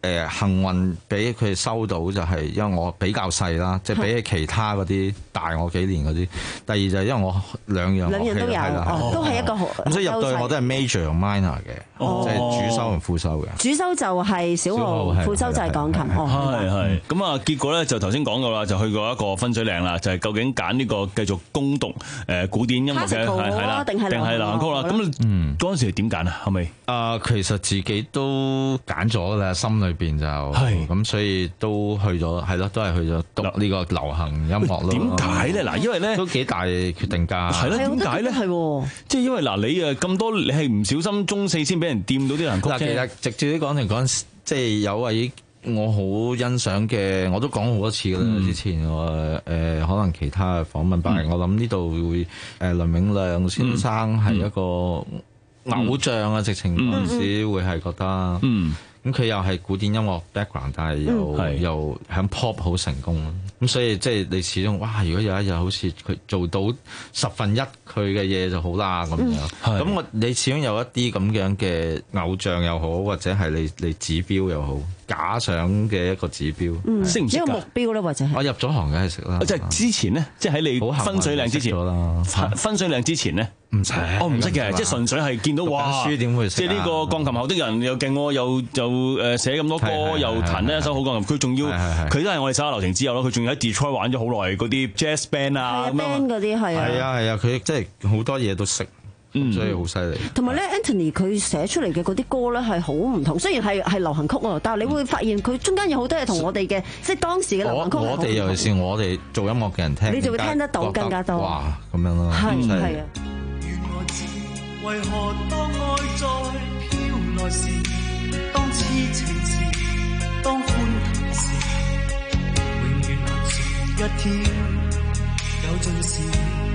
誒幸運俾佢收到就係因為我比較細啦，即係比起其他嗰啲大我幾年嗰啲。第二就係因為我兩樣兩樣都有，哦，都係一個好。 咁所以入到去我都係 major 同 minor 嘅，即係主修同副修嘅。 主修就係小號，副修就係鋼琴。 係係。咁啊，結果咧就頭先講過啦，就去過一個分水嶺啦，就係究竟揀呢個繼續攻讀誒古典音樂嘅係啦，定係定係流行曲啦。咁嗯嗰陣時點揀啊？係咪？ 啊，其實自己都揀咗啦，心裏邊就係咁，所以都去咗，係咯，都係去咗讀呢個流行音樂咯。 點解咧？嗱，因為咧都幾大決定㗎。 係咯，點解咧？ 係即係因為嗱，你誒咁多，你係唔小心中四先俾人掂到啲流行曲啫。 其實直接啲講嚟講，即係有位我好欣賞嘅，我都講好多次㗎啦。嗯、之前我誒、呃、可能其他嘅訪問，但係、嗯、我諗呢度會誒倫永亮先生係一個偶像啊，嗯、直情嗰陣時會係覺得。嗯咁佢又係古典音樂 background，但係又、嗯、又喺 pop 好成功咯。咁所以即係你始終哇！如果有一日好似佢做到十分一佢嘅嘢就好啦咁樣。咁、嗯、我你始終有一啲咁樣嘅偶像又好，或者係你你指標又好，假想嘅一個指標。 嗯，識唔識㗎？呢個目標咧，或者係我入咗行梗係識啦。 即係之前咧，即係喺你分水嶺之前啦。分水嶺之前咧。 唔識， 我唔識嘅，即係純粹係見到哇！ 書點會識？ 即係呢個鋼琴後的人又勁喎，又就誒寫咁多歌，又彈呢一首好鋼琴。佢仲要，佢都係我哋手下留情之友咯。佢仲要喺 Detroit 玩咗好耐嗰啲 jazz band 啊咁樣。 band 嗰啲係啊。 係啊係啊，佢即係好多嘢都識，所以好犀利。 同埋咧 ，Anthony 佢寫出嚟嘅嗰啲歌咧係好唔同，雖然係係流行曲喎，但係你會發現佢中間有好多嘢同我哋嘅即係當時嘅流行曲。 我哋尤其是我哋做音樂嘅人聽， 你就會聽得到更加多。 哇，咁樣咯， 係係啊。 為何當愛在飄來時，當痴情時，當歡騰時，永遠難說一天有盡時。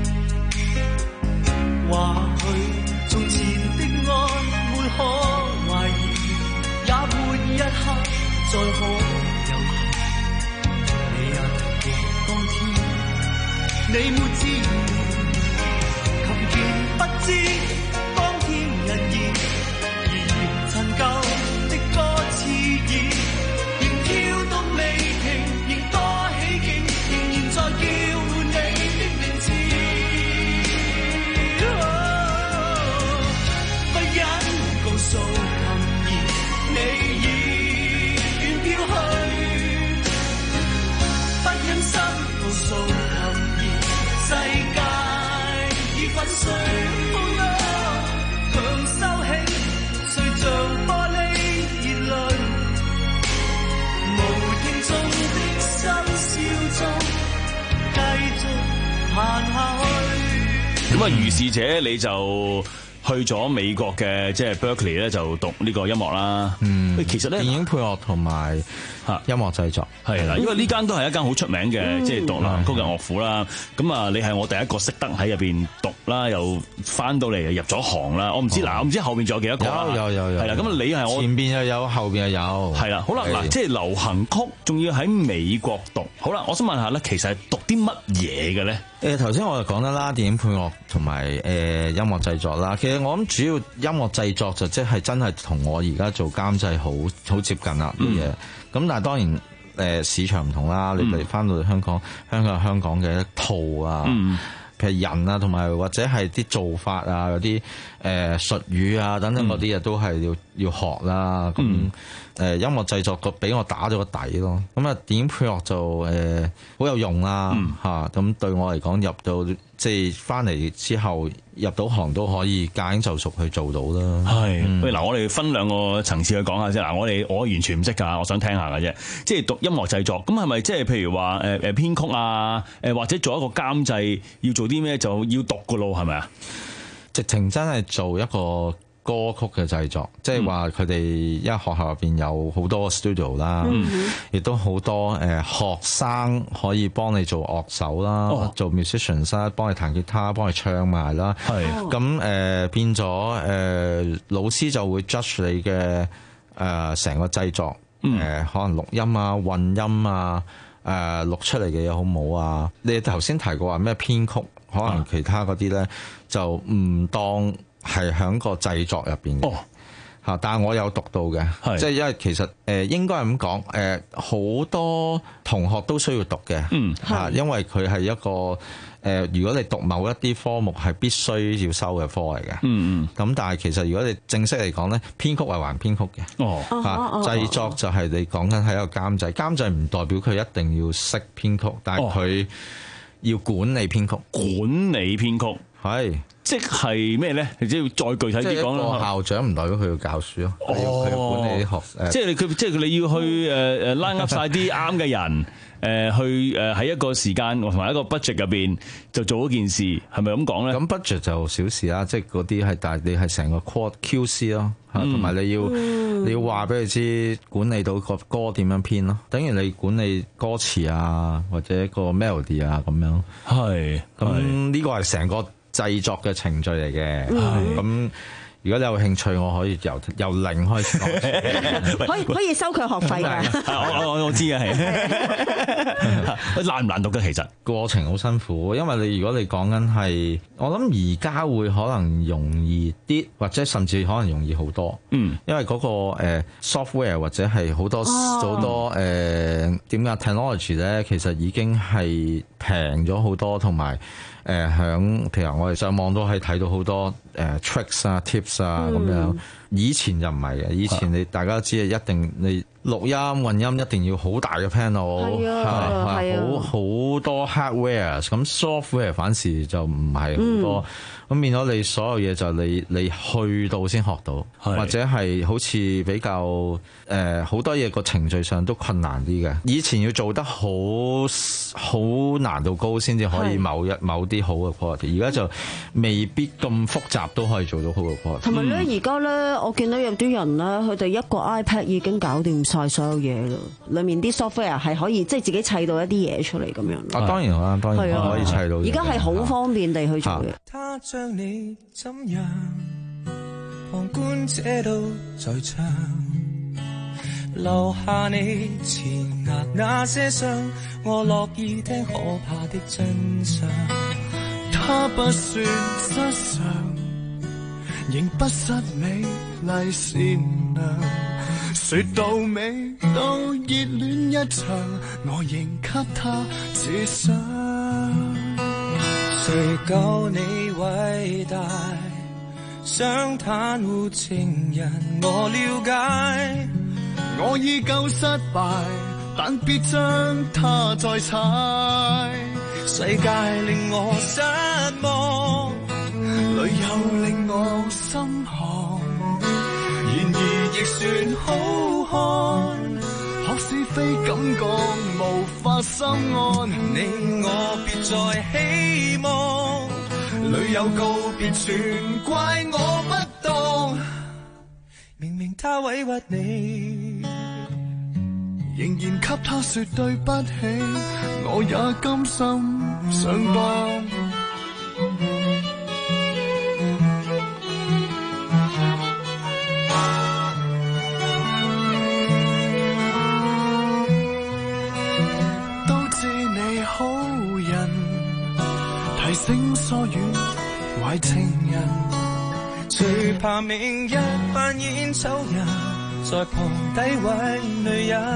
或許從前的愛沒可懷疑，也沒一刻再可有疑。你也來過當天，你沒知覺，琴鍵不知。人言而言陳舊的歌詞已仍跳動未停，仍多起勁，仍然在叫喚你的名字。哦、不忍告訴琴弦，你已遠飄去，不忍心告訴琴弦，世界已粉碎。 咁啊，如是者你就去咗美國嘅即係 Berkeley 咧，就讀呢個音樂啦。嗯，其實咧電影配樂同埋嚇音樂製作係啦，因為呢間都係一間好出名嘅即係讀流行曲嘅樂府啦。咁啊，你係我第一個識得喺入邊讀啦，又翻到嚟又入咗行啦。我唔知嗱，我唔知後邊仲有幾多個啦。 有有有有。係啦，咁你係我前邊又有，後邊又有。 係啦，好啦，嗱，即係流行曲，仲要喺美國讀。好啦，我想問下咧，其實係讀啲乜嘢嘅咧？ 誒頭先我就講得啦，電影配樂同埋誒音樂製作啦。其實我諗主要音樂製作就即係真係同我而家做監製好好接近啦啲嘢。咁、嗯、但係當然誒、呃、市場唔同啦。嗯、你哋翻到嚟香港，香港有香港嘅一套啊，嗯、譬如人啊，同埋或者係啲做法啊，嗰啲誒術語啊等等嗰啲嘢都係要要學啦。咁、嗯誒音樂製作個俾我打咗個底咯，咁啊電影配樂就誒好、呃、有用啦嚇，咁、嗯啊、對我嚟講入到即係翻嚟之後入到行都可以駕輕就熟去做到啦。 係，喂嗱、嗯，我哋分兩個層次去講下先嗱，我哋我完全唔識㗎，我想聽下㗎啫。即係讀音樂製作，咁係咪即係譬如話誒誒編曲啊，誒或者做一個監製要做啲咩就要讀㗎咯，係咪啊？ 直情真係做一個歌曲嘅製作，即係話佢哋因為學校入邊有好多 studio 啦，亦、嗯、都好多誒、呃、學生可以幫你做樂手啦，哦、做 musicians 啦，幫你彈吉他，幫你唱埋啦。係咁誒變咗誒、呃、老師就會 judge 你嘅誒成個製作，誒、嗯呃、可能錄音啊、混音啊、誒、呃、錄出嚟嘅嘢好唔好啊？你頭先提過話咩編曲，可能其他嗰啲咧就唔當。係喺個製作入邊嘅， 嚇，但係我有讀到嘅，即係因為其實誒、呃、應該係咁講，誒、呃、好多同學都需要讀嘅， 嗯嚇，因為佢係一個誒、呃，如果你讀某一啲科目係必須要收嘅科嚟嘅， 嗯嗯， 咁但係其實如果你正式嚟講咧，編曲係還編曲嘅， 哦嚇，製作就係你講緊係一個監製，監製唔代表佢一定要識編曲，但係佢要管理編曲， 管理編曲係。 即係咩咧？你即係要再具體啲講啦。 校長唔代表佢要教書咯，佢要佢要管理啲學誒。 即係你佢即係你要去誒誒 line up 曬啲啱嘅人。誒去誒喺一個時間同埋一個 budget 入邊就做嗰件事，係咪咁講咧？ 咁 budget 就小事啦，即係嗰啲係，但係你係成個 core Q C 咯，同埋你要、嗯、你要話俾佢知管理到個歌點樣編咯，等於你管理歌詞啊或者個 melody 啊咁樣。 係， 咁呢個係成個製作嘅程序嚟嘅。咁、嗯如果你有興趣，我可以由由零開始講， 可以可以收佢學費㗎。 我我我知嘅係，難唔難讀嘅其實過程好辛苦，因為你如果你講緊係，我諗而家會可能容易啲，或者甚至可能容易好多。嗯，因為嗰、那個、呃、software 或者係好多好、哦、多誒點解 technology 咧，其實已經係平咗好多，同埋。誒響，譬如我哋上網都係睇到好多誒、呃、tricks 啊、tips 啊咁、嗯、樣。以前就唔係嘅，以前你大家知係一定你錄音混音一定要好大嘅 panel，係啊，係好好多 hardware， 咁 software 反時就唔係好多，咁、嗯、變咗你所有嘢就你你去到先學到，或者係好似比較誒好、呃、多嘢個程序上都困難啲嘅。以前要做得好好難度高先至可以某一某啲好嘅 quality， 而家就未必咁複雜都可以做到好嘅 quality。同埋咧，而家咧。 我見到有啲人咧，佢哋一個 iPad 已經搞掂晒所有嘢啦。裡面啲 software 係可以即係自己砌到一啲嘢出嚟咁樣。 啊，當然啦，當然可以砌到。 而家係好方便地去做嘅。 他將你怎樣？旁觀者都在場，留下你前額那些傷，我樂意聽可怕的真相。他不算失常。仍不失美麗善良，說到尾都熱戀一場，我仍給他自想。誰夠你偉大？想袒護情人，我了解。我已夠失敗，但別將他再踩。世界令我失望。旅遊令我心寒，然而亦算好看。學是非感覺無法心安，你我別再希望。旅遊告別全怪我不當，明明他委屈你，仍然給他說對不起，我也甘心上當。提醒疏遠壞情人，最怕明日扮演醜人，在旁詆毀女人。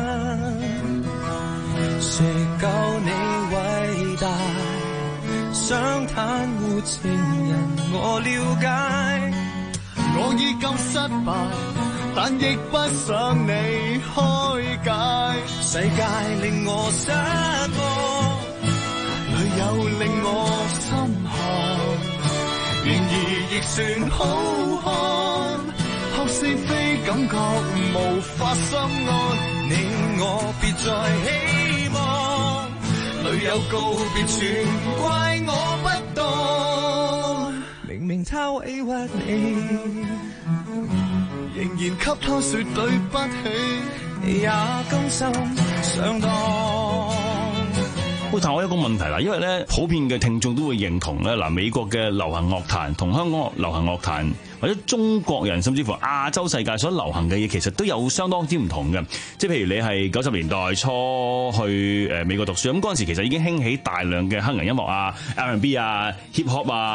誰夠你偉大？想袒護情人，我了解。我已夠失敗，但亦不想你開解。世界令我失望。旅遊令我心寒，然而亦算好看。學是非感覺無法心安，你我別再希望。旅遊告別全怪我不當，明明他委屈你，仍然給他說對不起，也甘心上當。 但我有個問題啦，因為咧普遍嘅聽眾都會認同咧，嗱美國嘅流行樂壇同香港流行樂壇或者中國人甚至乎亞洲世界所流行嘅嘢，其實都有相當之唔同嘅。即係譬如你係九十年代初去誒美國讀書，咁嗰陣時其實已經興起大量嘅黑人音樂啊、R and B 啊、hip hop 啊。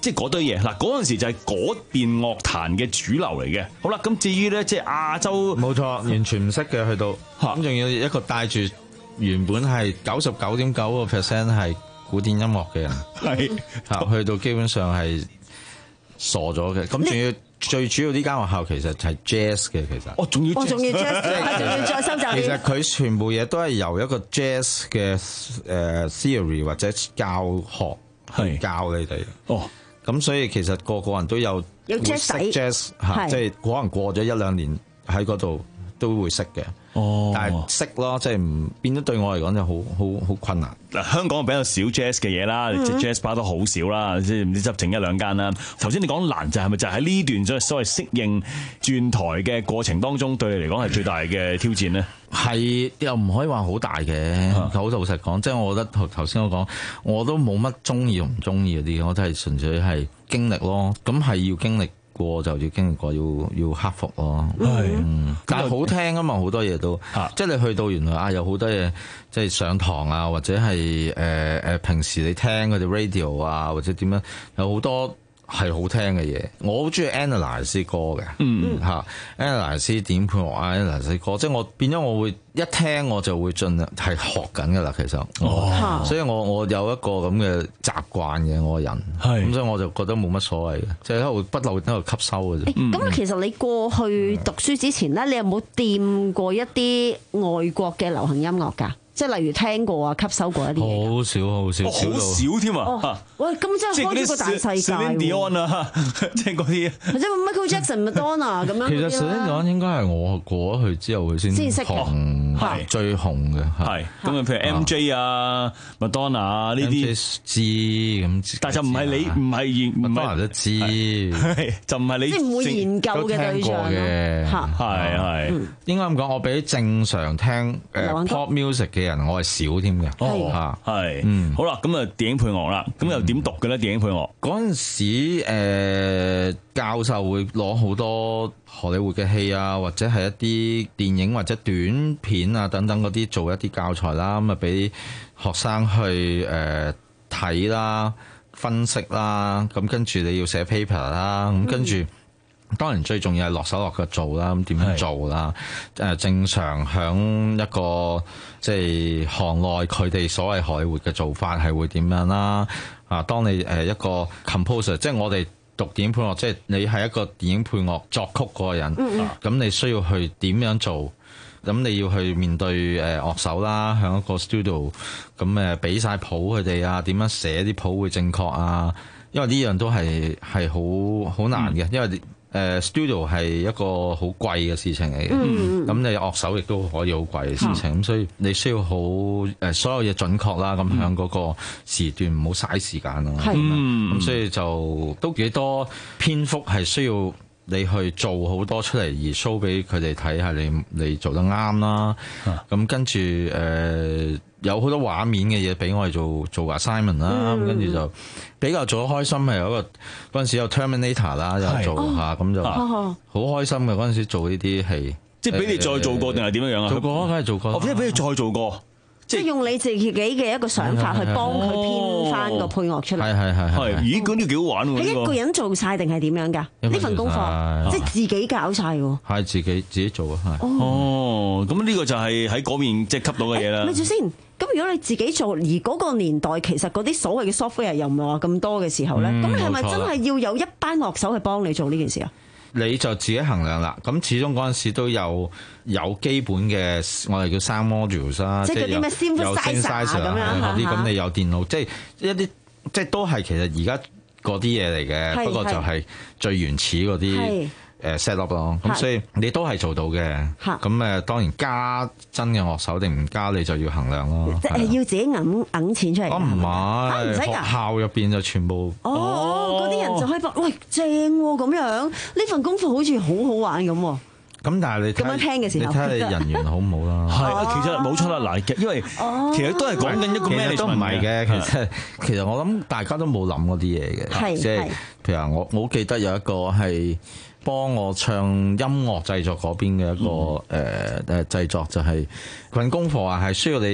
即係嗰堆嘢嗱，嗰陣時就係嗰邊樂壇嘅主流嚟嘅。好啦，咁至於咧，即係亞洲， 冇錯，完全唔識嘅去到，咁仲要一個帶住原本係九十九點九個 percent 係古典音樂嘅人， 係嚇去到基本上係傻咗嘅。咁仲要最主要呢間學校其實係 jazz 嘅，其實哦，仲要哦，仲要 jazz， 仲要再收集。 其實佢全部嘢都係由一個 jazz 嘅誒 theory 或者教學去教你哋。 哦。 咁所以其實個個人都有有 jazz 底 jazz 嚇，即係可能過咗一兩年喺嗰度都會識嘅。哦，但係識咯，即係唔變咗對我嚟講就好好好困難。 嗱，香港比較少 jazz 嘅嘢啦，即係 jazz bar 都好少啦，即係唔知執整一兩間啦。頭先你講難就係咪就係喺呢段所所謂適應轉台嘅過程當中，對你嚟講係最大嘅挑戰咧？ 係又唔可以話好大嘅，好老實講，即係我覺得頭頭先我講，我都冇乜中意同唔中意嗰啲，我都係純粹係經歷咯。咁係要經歷過就要經歷過，要要克服咯。係，嗯，但係好聽啊嘛，好多嘢都，即係你去到原來啊，有好多嘢，即係上堂啊，或者係誒誒平時你聽佢哋 radio 啊，或者點樣，有好多係好聽嘅嘢。我好中意 analyze 歌嘅，嗯嚇 analyze 點配樂啊 analyze 歌，即係我變咗我會一聽我就會盡量係學緊㗎啦，其實，哦，所以我我有一個咁嘅習慣嘅我個人，係咁所以我就覺得冇乜所謂嘅，即係喺度不嬲喺度吸收嘅啫。 咁啊，其實你過去讀書之前咧，你有冇掂過一啲外國嘅流行音樂㗎？即係例如聽過啊，吸收過一啲嘢。 好少好少， 好少添啊！ 喂，咁真係開咗個大世界喎。 Celine Dion 啊，即係嗰啲， 或者 Michael Jackson、Madonna 咁樣。 其實 Celine Dion應該係我過咗去之後佢先先識紅，係最紅嘅。係咁啊，譬如 M J 啊、Madonna 啊呢啲知咁， 但就唔係你唔係研 ，Madonna 都知， 就唔係你即係唔會研究嘅對象嘅。 係係應該咁講，我比正常聽誒 pop music 嘅人，我係少添嘅。 哦，係，嗯，好啦，咁啊，電影配樂啦，咁又點讀嘅咧？電影配樂嗰陣時，誒教授會攞好多荷里活嘅戲啊，或者係一啲電影或者短片啊等等嗰啲做一啲教材啦，咁啊俾學生去誒睇啦、分析啦，咁跟住你要寫 paper 啦，咁跟住。當然最重要係落手落腳做啦，咁點樣做啦？誒正常響一個即係行內佢哋所謂荷里活嘅做法係會點樣啦？啊，當你誒一個 composer，即係我哋讀電影配樂，即係你係一個電影配樂作曲嗰個人，咁、嗯、你需要去點樣做？咁你要去面對誒樂手啦，響一個 studio，咁誒俾晒譜佢哋啊，點樣寫啲譜會正確啊？因為呢樣都係係好好難嘅，嗯、因為誒、uh, studio 係一個好貴嘅事情嚟嘅，咁、嗯、你樂手亦都可以好貴嘅事情，咁、嗯、所以你需要好誒所有嘢準確啦，咁響嗰個時段唔好嘥時間咯，咁、嗯、所以就都幾多篇幅係需要你去做好多出嚟而 show 俾佢哋睇下你你做得啱啦，咁、嗯、跟住誒、呃、有好多畫面嘅嘢俾我哋做做 assignment 啦，咁、嗯、跟住就比較做得開心係有一個嗰陣時有 Terminator 啦，有做下咁、哦、就好開心嘅嗰陣時做呢啲戲， 即係俾你再做過定係點樣樣啊？ 做過梗係做過， 或者俾你再做過。 即係用你自己嘅一個想法去幫佢編翻個配樂出嚟。 係係係係。 咦，咁都幾好玩喎！ 係一個人做晒定係點樣㗎？呢份功課即係自己搞晒喎。 係自己自己做啊！係。 哦，咁呢個就係喺嗰邊即係吸到嘅嘢啦。 咪住先，咁如果你自己做，而嗰個年代其實嗰啲所謂嘅 software 又唔係話咁多嘅時候咧，咁你係咪真係要有一班樂手去幫你做呢件事啊？ 你就自己衡量啦。咁始終嗰陣時都有有基本嘅，我哋叫 sound modules 啦， 即係嗰啲咩 synthesizer 咁樣嗰啲。咁你有電腦，即係一啲即係都係其實而家嗰啲嘢嚟嘅，不過就係最原始嗰啲誒 set up 咯。咁所以你都係做到嘅。咁誒當然加真嘅樂手定唔加，你就要衡量咯。 即係要自己揞揞錢出嚟。 我唔係， 唔使㗎。 學校入邊就全部。 哦，嗰啲人就可以幫。喂，正喎咁樣，呢份功課好似好好玩咁喎。 咁但係你咁樣聽嘅時候， 你睇下你人緣好唔好啦？ 係啊，其實冇錯啦。嗱，因為其實都係講緊一個咩？ 其實都唔係嘅。其實其實我諗大家都冇諗嗰啲嘢嘅。即係譬如話我我好記得有一個係幫我唱音樂製作嗰邊嘅一個誒誒製作，就係份功課啊，係需要你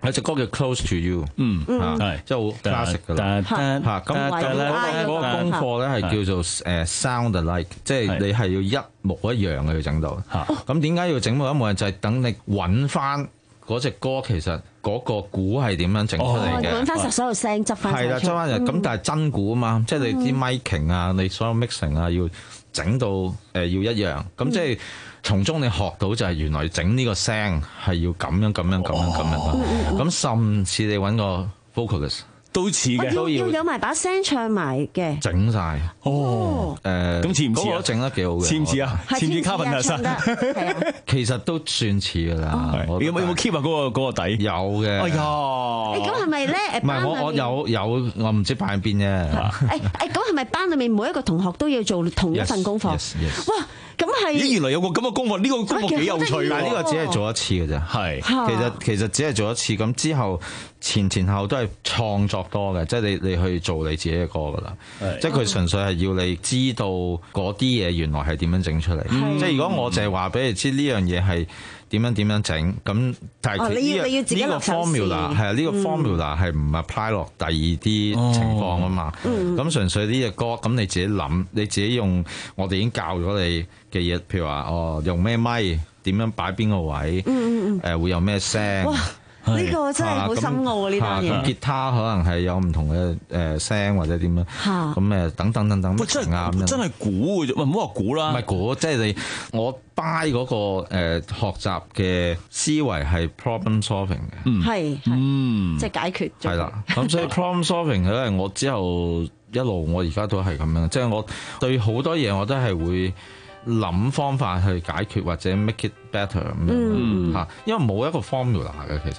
有隻歌叫 Close to You， 嗯， 係即係好 classic 㗎啦，嚇咁嗰個功課咧係叫做誒 sound alike，即係你係要一模一樣嘅要整到。咁點解要整模一模？就係等你揾翻嗰隻歌其實嗰個鼓係點樣整出嚟嘅， 揾翻實所有聲執翻。係啦， 執翻嚟。咁但係真鼓啊嘛，即係你啲 miking 啊，你所有 mixing 啊，要整到誒要一樣。咁即係。從中你學到就係原來整呢個聲係要咁樣咁樣咁樣咁樣，咁甚至你揾個 vocalist 都似嘅， 要要有埋把聲唱埋嘅， 整晒哦誒， 咁似唔似啊？ 整得幾好嘅， 似唔似啊？似唔似 Carpenter？ 其實都算似㗎啦。 你有冇有冇 keep 啊？嗰個嗰個底有嘅。 哎呀， 咁係咪咧？ 唔係我我有有我唔知擺喺邊啫。 誒誒，咁係咪班裏面每一個同學都要做同一份功課？哇！咁係咦？原來有個咁嘅功課，呢個功課幾有趣喎！ 但係呢個只係做一次嘅啫，係其實其實只係做一次，咁之後前前後都係創作多嘅，即係你你去做你自己嘅歌㗎啦，即係佢純粹係要你知道嗰啲嘢原來係點樣整出嚟，即係如果我淨係話俾你知呢樣嘢係點樣點樣整，咁但係呢個呢個 formula 係啊，呢個 formula 係唔 apply 落第二啲情況啊嘛，咁純粹呢隻歌咁你自己諗，你自己用我哋已經教咗你嘅嘢，譬如話哦用咩咪，點樣擺邊個位，誒會有咩聲。 呢個真係好深奧啊！呢單嘢， 咁吉他可能係有唔同嘅誒聲或者點樣，咁誒等等等等， 真係真係估嘅啫，唔好話估啦。 唔係估，即係你我 buy 嗰個誒學習嘅思維係 problem solving 嘅， 係係，即係解決。 係啦，咁所以 problem solving 咧，我之後一路我而家都係咁樣，即係我對好多嘢我都係會諗方法去解決或者 make it better 咁樣嚇，因為冇一個 formula 嘅其實。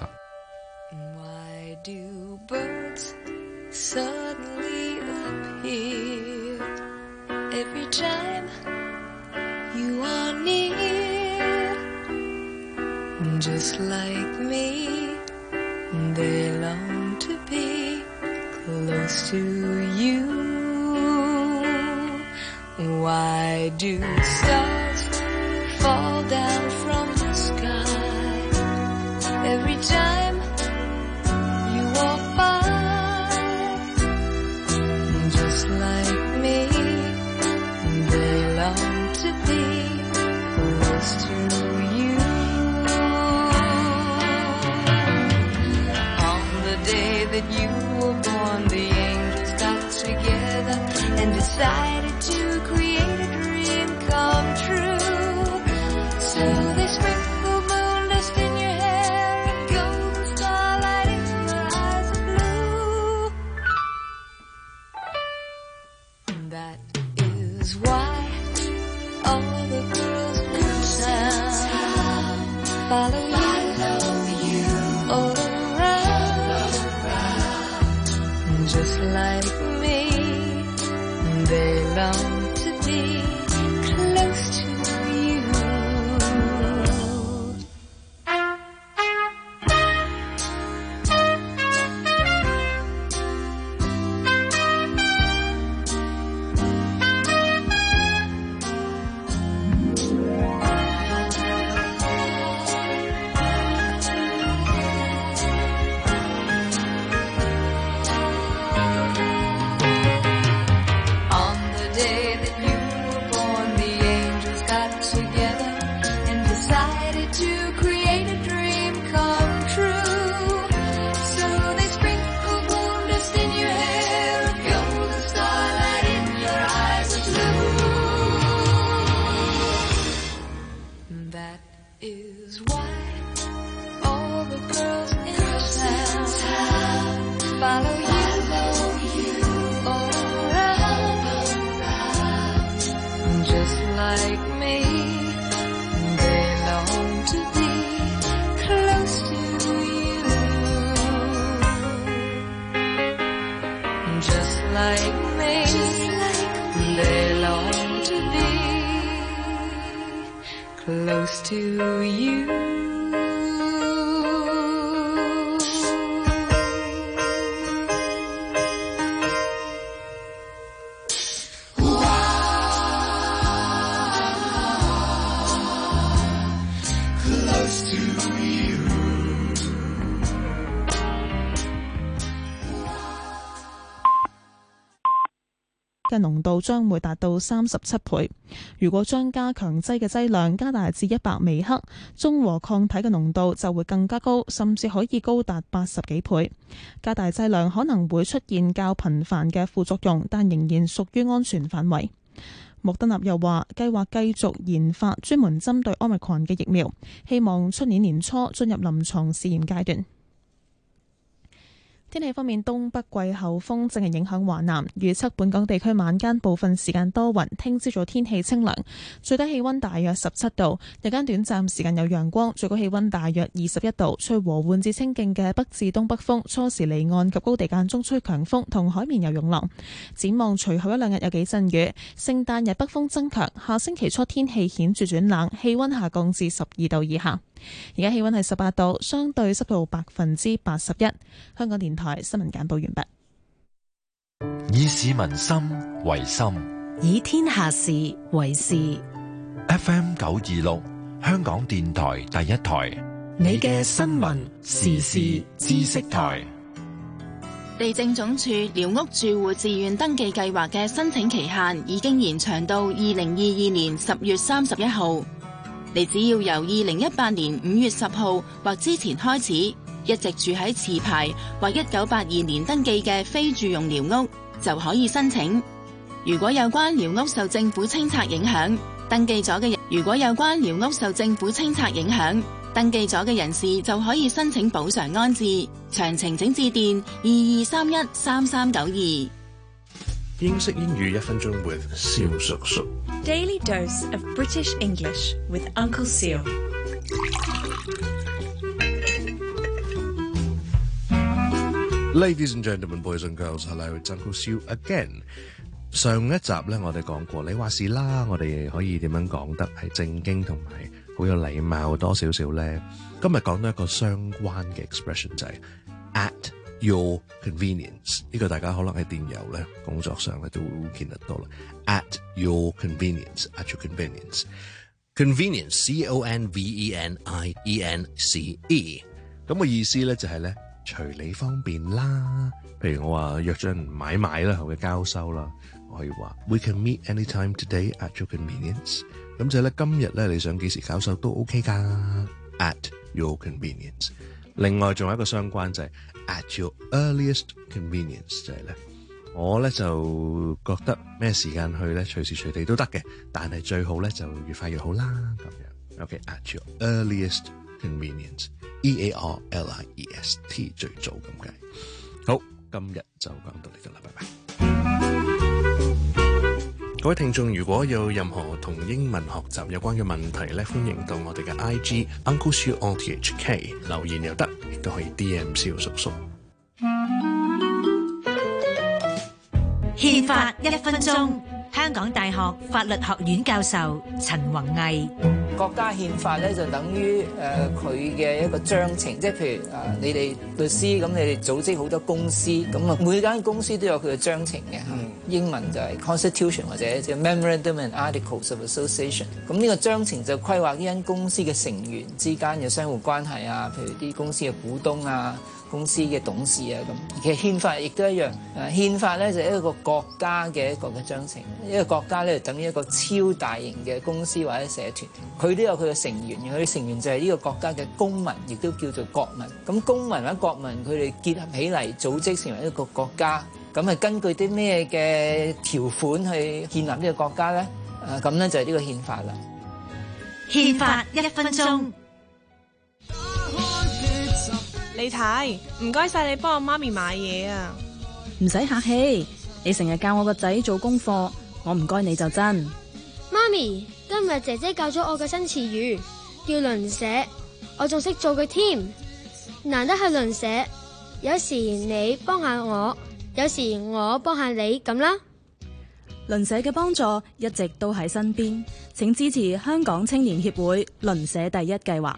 Why do birds suddenly appear every time you are near? Just like me, they long to be close to you. Why do stars fall down from the sky every time you walk by? Just like me, they long to be close to you. On the day that you were born, the angels got together and decided to create a dream come true. So they sprinkle moon dust in your hair and golden starlight in your eyes of blue. That is why all the girls in town follow you all around. Just like me, they long to be close to you. Close to you. Close to you. 嘅濃度將會達到三十七倍。如果將加強劑嘅劑量加大至一百微克，中和抗體嘅濃度就會更加高，甚至可以高達八十幾倍。加大劑量可能會出現較頻繁嘅副作用，但仍然屬於安全範圍。莫德納又話，計劃繼續研發專門針對 Omicron 嘅疫苗，希望出年年初進入臨床試驗階段。天氣方面，東北季候風正係影響華南，預測本港地區晚間部分時間多雲，聽朝早天氣清涼，最低氣溫大約十七度，日間短暫時間有陽光，最高氣溫大約二十一度，吹和緩至清勁嘅北至東北風，初時離岸及高地間中吹強風，同海面有湧浪。展望隨後一兩日有幾陣雨，聖誕日北風增強，下星期初天氣顯著轉冷，氣溫下降至十二度以下。而家氣溫係十八度，相對濕度百分之八十一。香港電台新聞簡報完畢。 以市民心為心， 以天下事為事。 F M 九二六，香港電台第一台， 你嘅新聞時事知識台。 地政總署寮屋住戶自願登記計劃嘅申請期限已經延長到二零二二年十月三十一號。你只要由二零一八年五月十號或之前開始，一直住喺持牌或一九八二年登記嘅非住用寮屋，就可以申請。如果有關寮屋受政府清拆影響，登記咗嘅人如果有關寮屋受政府清拆影響，登記咗嘅人士就可以申請補償安置。詳情請致電二二三一三三九二。 英式英語一分鐘 with 蕭叔叔。 Daily dose of British English with Uncle Seal. Ladies and gentlemen, boys and girls, hello, it's Uncle Seal again. 上一集咧，我哋講過，你話事啦，我哋可以點樣講得係正經同埋好有禮貌多少少咧？今日講到一個相關嘅 expression 就係 at your convenience， 呢個大家可能喺電郵咧、工作上咧都見得多啦。At your convenience, at your convenience, convenience, C O N V E N I E N C E。咁個意思咧就係咧隨你方便啦。譬如我話約咗人買賣啦，或者交收啦，我可以話 We can meet anytime today at your convenience。咁就係咧今日咧你想幾時交收都 OK 噶。At your convenience。另外仲有一個相關就係 at your earliest convenience， 就係咧我咧就覺得咩時間去咧隨時隨地都得嘅，但係最好咧就越快越好啦咁樣。OK，at your earliest convenience，E A R L I E S T 最早咁解。好，今日就講到呢度啦，拜拜。各位聽眾，如果有任何同英文學習有關嘅問題咧，歡迎到我哋嘅 I G Uncle Siu on T H K 留言又得，亦都可以 D M 蕭叔叔。 憲法一分鐘，香港大學法律學院教授陳宏毅。 國家憲法咧就等於誒佢嘅一個章程，即係譬如誒、呃、你哋律師咁，你哋組織好多公司，咁啊每間公司都有佢嘅章程嘅、嗯、英文就係 Constitution 或者即係 Memorandum and Articles of Association。咁呢個章程就規劃呢間公司嘅成員之間嘅相互關係啊，譬如啲公司嘅股東啊、公司嘅董事啊咁。其實憲法亦都一樣，誒憲法咧就係一個國家嘅一個嘅章程，一個國家咧就等於一個超大型嘅公司或者社團。佢都有佢嘅成員，佢嘅成員就係呢個國家嘅公民，亦都叫做國民。咁公民或者國民，佢哋結合起嚟組織成為一個國家，咁係根據啲咩嘅條款去建立呢個國家咧？誒，咁咧就係呢個憲法啦。 憲法一分鐘。 李太，唔該晒你幫我媽咪買嘢啊！ 唔使客氣，你成日教我個仔做功課，我唔該你就真。 媽咪，今日姐姐教咗我嘅新詞語，叫鄰舍，我仲識做佢添。難得係鄰舍，有時你幫下我，有時我幫下你咁啦。 鄰舍嘅幫助一直都喺身邊，請支持香港青年協會鄰舍第一計劃。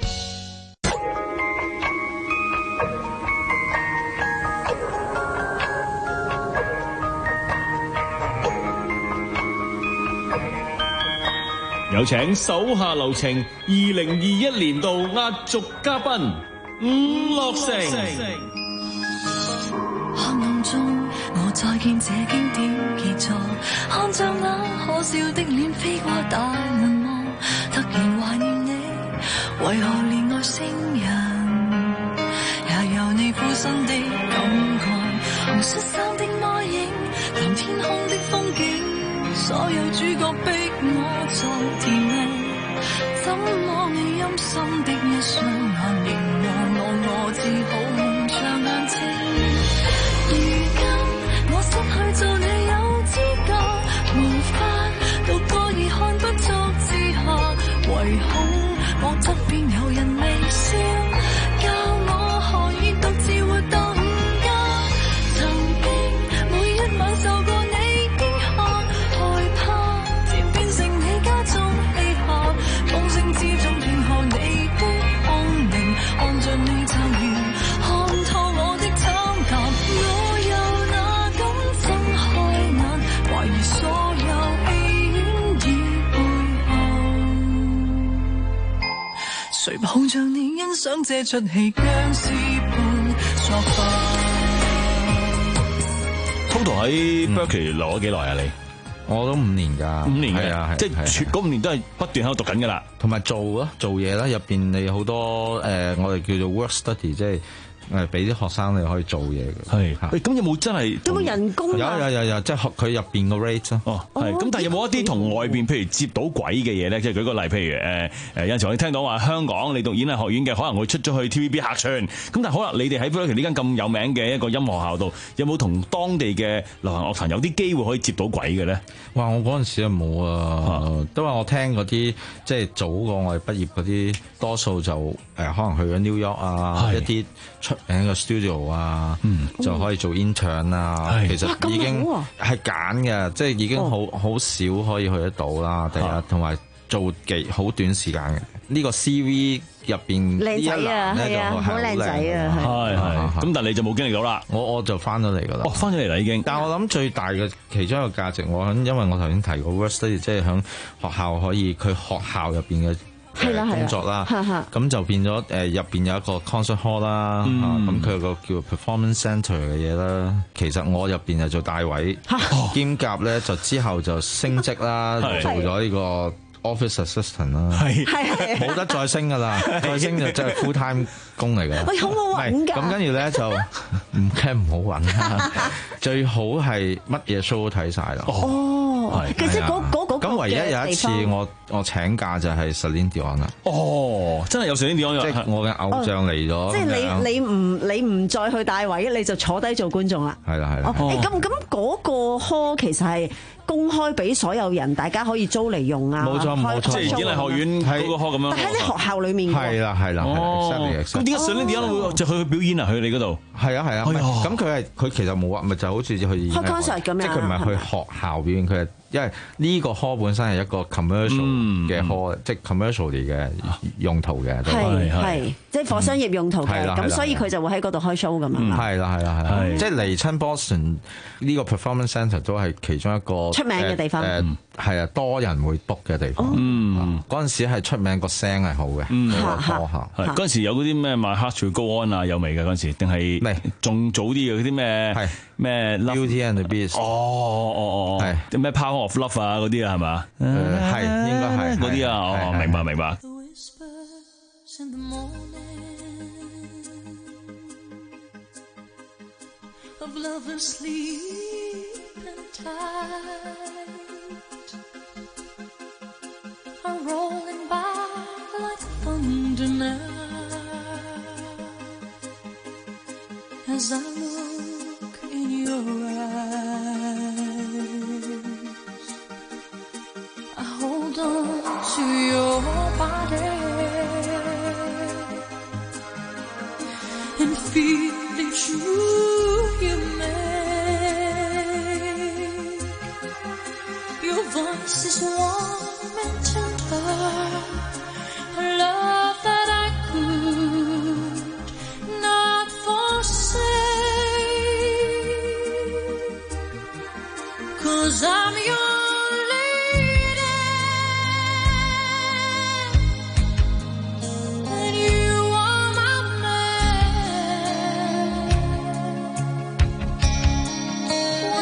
有請手下留情二零二一年度壓軸嘉賓伍樂城。 黑暗中我再見這經典傑作，看着那可笑的臉飛過大銀幕，突然懷念你，為何連外星人也有你附身的感覺？紅恤衫的魔影，藍天空的風景，所有主角逼我在甜蜜。怎麼你陰森的一雙眼凝望我，我只好蒙着眼睛。如今我失去做你有資格，無法渡過而看不足之客，唯恐我側邊有人微笑，教我何以獨自活到午夜。曾經每一晚受過你驚嚇，害怕漸變成你家中戲客，風聲之中聽候你的空靈，看着你就如看透我的慘淡。我又哪敢睜開眼，懷疑所有戲演已背後，誰抱着你欣賞這出戲僵屍般作法。 Total 喺 Berkeley 留咗幾耐啊？你我都五年㗎， 五年嘅， 啊， 即係全嗰五年都係不斷喺度讀緊㗎啦， 同埋做啊做嘢啦，入邊你好多誒、呃，我哋叫做 work study， 即係誒俾啲學生你可以做嘢嘅。 係，喂，咁有冇真係有冇人工啊？ 有有有有，即係學佢入邊個 rate 咯。 哦，係，咁但係有冇一啲同外邊譬如接到軌嘅嘢咧？即係舉個例，譬如誒誒有陣時我哋聽到話香港你讀演藝學院嘅，可能會出咗去 T V B 客串，咁但係可能你哋喺 Berkeley 呢間咁有名嘅一個音樂學校度，有冇同當地嘅流行樂壇有啲機會可以接到軌嘅咧？ 哇！我嗰陣時啊冇啊，都話我聽嗰啲即係早過我哋畢業嗰啲，多數就誒、呃、可能去咗 New York 啊，一啲出名嘅 studio 啊，嗯、就可以做 intern 啊。其實已經係揀嘅，即係已經好好少可以去得到啦。第一，同埋做幾好短時間嘅呢個 C V 入邊呢一欄咧就係好靚仔啊， 係係。咁但係你就冇經歷到啦。 我我就翻咗嚟㗎啦。 哦，翻咗嚟啦已經。 但係我諗最大嘅其中一個價值，我諗因為我頭先提過 work study，即係喺學校可以佢學校入邊嘅工作啦，咁就變咗誒入邊有一個 concert hall 啦，咁佢有個叫 performance center 嘅嘢啦。其實我入邊就做大位兼夾咧，就之後就升職啦，做咗呢個 office assistant 啦，係冇得再升噶啦，再升就真係 full time 工嚟㗎。 喂，好唔好揾㗎？ 咁跟住咧就唔梗唔好揾啦，最好係乜嘢 show 都睇晒啦。 哦，其實嗰嗰嗰咁唯一有一次我我請假就係 Celine Dion 啦。 哦，真係有 Celine Dion， 即係我嘅偶像嚟咗。 即係你你唔你唔再去帶位，你就坐低做觀眾啦。 係啦係啦。 誒咁咁嗰個 hall 其實係公開俾所有人，大家可以租嚟用啊。 冇錯冇錯， 即係演藝學院嗰個 hall 咁樣。 但喺啲學校裡面。 係啦係啦。 哦。咁點解 Celine Dion會就去表演啊？去你嗰度？ 係啊係啊。咁佢係佢其實冇話，咪就好似去開 concert 咁樣。 即係佢唔係去學校表演，佢係因為呢個 hall 本身係一個 commercial 嘅 hall，即係 commercial 嚟嘅用途嘅。 係係，即係火商業用途嘅。咁所以佢就會喺嗰度開 show 咁樣。 係啦係啦係啦。即係嚟親 Boston 呢個 performance centre 都係其中一個出名嘅地方。 誒係啊，多人會 book 嘅地方。嗯，嗰陣時係出名個聲係好嘅。嗯， 嗰陣時有嗰啲咩 My Heart Will Go On啊，有未㗎嗰陣時？定係未？仲早啲嘅嗰啲咩？係咩 Beauty and the Beast？哦哦哦，係咩 Power of Love 啊嗰啲啊係嘛？ 誒係應該係嗰啲啊，哦明白明白。 As I look in your eyes, I hold on to your body and feel the truth you make. Your voice is warm and tender, a love that I could not forsake. 'Cause I'm your lady and you are my man.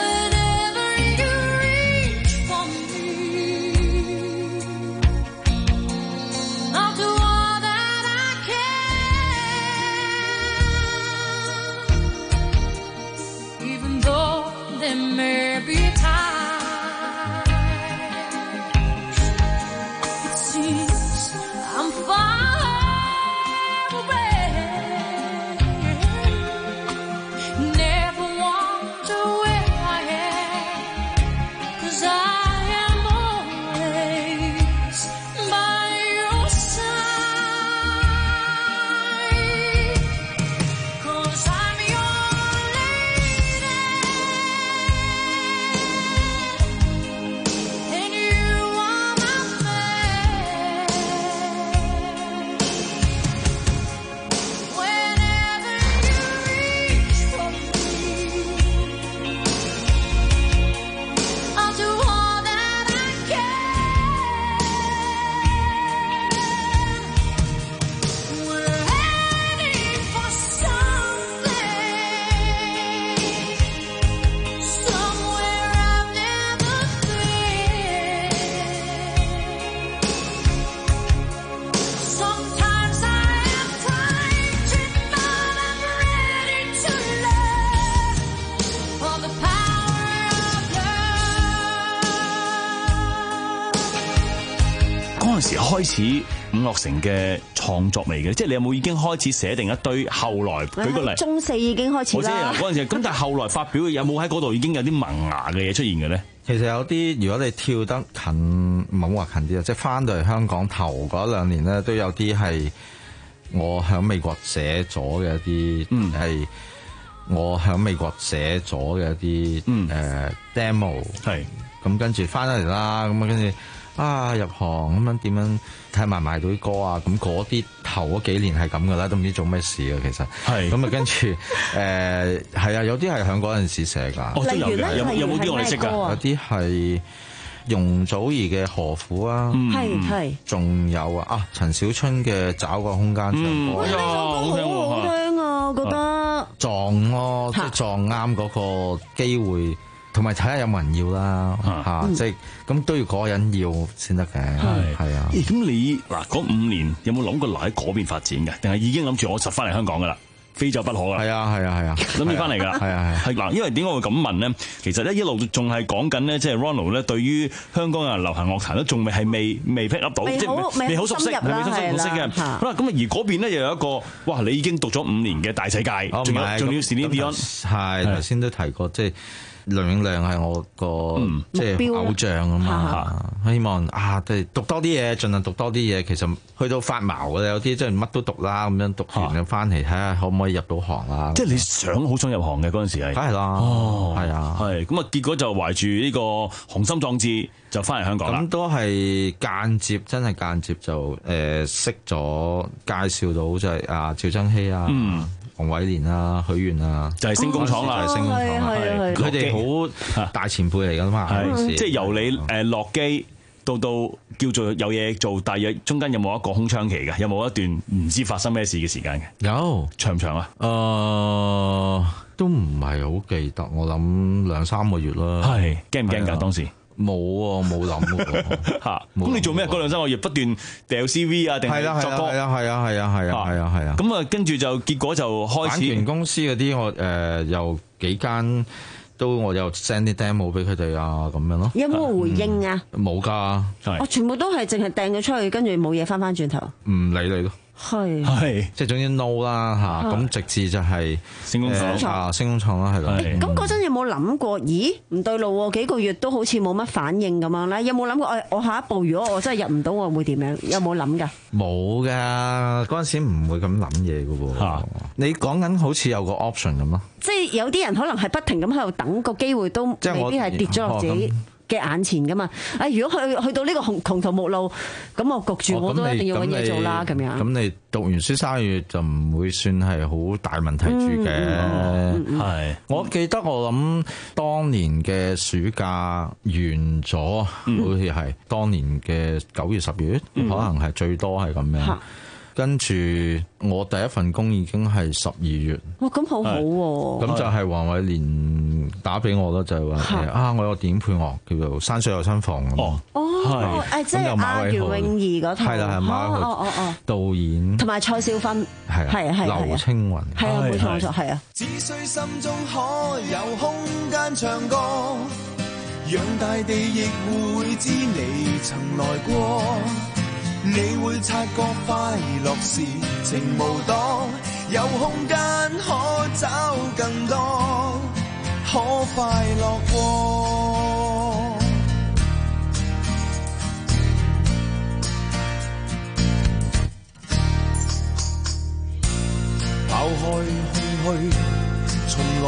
嗰陣時開始伍樂城嘅創作未嘅？即係你有冇已經開始寫定一堆？後來舉個例， 中四已經開始啦。 嗰陣時咁，但係後來發表有冇喺嗰度已經有啲萌芽嘅嘢出現嘅咧？ 其實有啲，如果你跳得近，唔好話近啲啊，即係翻到嚟香港頭嗰兩年咧，都有啲係我喺美國寫咗嘅一啲，係、嗯、我喺美國寫咗嘅一啲誒、嗯呃、demo。係咁跟住翻咗嚟啦，咁啊跟住。啊！入行咁樣點樣睇埋賣到啲歌啊？咁嗰啲頭嗰幾年係咁噶啦，都唔知做咩事啊！其實係咁啊，跟住誒係啊，有啲係響嗰陣時寫㗎。 哦，例如咧，有有冇啲我哋識㗎？ 有啲係容祖兒嘅何苦啊， 係係， 仲有啊啊陳小春嘅找個空間唱歌。 呢首歌好好聽啊，我覺得撞咯，即係撞啱嗰個機會。同埋睇下有冇人要啦，嚇、啊，即係咁都要嗰個人要先得嘅，係係啊。 咁你嗱嗰五年有冇諗過留喺嗰邊發展嘅？定係已經諗住我實翻嚟香港噶啦，非走不可噶？ 係啊係啊係啊， 諗住翻嚟噶，係啊係。係嗱，因為點解我會咁問咧？其實咧一路仲係講緊咧，即係 Ronald 咧對於香港嘅流行樂壇都仲未係未未 pick up 到，即係未好熟悉，係未熟悉嘅。好啦，咁啊而嗰邊咧又有一個，哇！你已經讀咗五年嘅大世界，仲有仲要 Celine Dion， 係頭先都提過，即係。梁永亮係我個即係偶像啊嘛，希望啊，即係讀多啲嘢，盡量讀多啲嘢。其實去到發毛嘅有啲即係乜都讀啦，咁樣讀完就翻嚟睇下可唔可以入到行啦。 即係你想好想入行嘅嗰陣時係， 梗係啦， 哦， 係啊， 係咁啊，結果就懷住呢個雄心壯志就翻嚟香港啦。 咁都係間接，真係間接就誒、呃、識咗介紹到就係啊趙增熹啊。嗯黃偉蓮啊、許願啊， 就係星工廠啦， 就係星工廠啦，佢哋好大前輩嚟噶嘛， 即係由你誒落機到到叫做有嘢做，大約中間有冇一個空窗期嘅？有冇一段唔知發生咩事嘅時間嘅？ 有長唔長啊？ 誒、呃，都唔係好記得，我諗兩三個月啦。 係驚唔驚㗎？當時？ 冇喎，冇諗喎嚇。 咁你做咩？嗰兩三個月不斷掉 C V 啊，定係作歌？ 係啊係啊係啊係啊係啊係啊。 咁啊，跟住就結果就開始。 版權公司嗰啲我誒有幾間都我有 send 啲 demo 俾佢哋啊，咁樣咯。 有冇回應啊？ 冇㗎， 我全部都係淨係掟咗出去，跟住冇嘢翻翻轉頭。 唔理你咯。 係係，即係總之 no 啦嚇，咁直至就係星工廠啊，星工廠啦，係咯。 咁嗰陣有冇諗過？咦，唔對路喎，幾個月都好似冇乜反應咁樣咧？有冇諗過？誒，我下一步如果我真係入唔到，我會點樣？有冇諗㗎？ 冇㗎，嗰陣時唔會咁諗嘢㗎喎。你講緊好似有個 option 咁咯。即係有啲人可能係不停咁喺度等個機會，都未必係跌咗落自己嘅眼前噶嘛？啊，如果去去到呢個窮窮途末路，咁我焗住我都一定要揾嘢做啦，咁樣。咁你讀完書三個月就唔會算係好大問題住嘅。係，我記得我諗當年嘅暑假完咗，好似係當年嘅九月十月，可能係最多係咁樣。跟住我第一份工已經係十二月。 哇，咁好好喎！ 咁就係黃偉蓮打俾我咯，就係話啊，我有個電影配樂叫做《山水有新房》咁。 哦，哦，誒，即係阿袁詠儀嗰套。 係啦，係馬偉豪。 哦哦哦。 導演。 同埋蔡少芬。 係係係。 劉青雲。 係啊，冇錯冇錯，係啊。 只需心中可有空間唱歌，讓大地亦會知你曾來過。你會察覺快樂時情無多，有空間可找更多，可快樂過。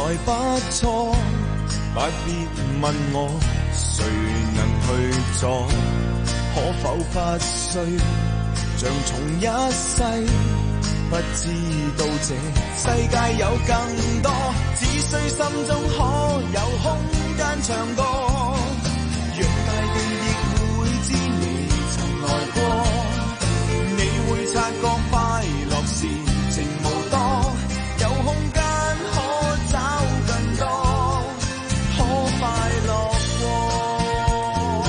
來不錯，不必問我誰能去阻，可否不需像從一世，不知道這世界有更多，只需心中可有空間唱歌，讓大地亦會知你曾來過，你會察覺快樂時情無多，有空間可找更多，可快樂過。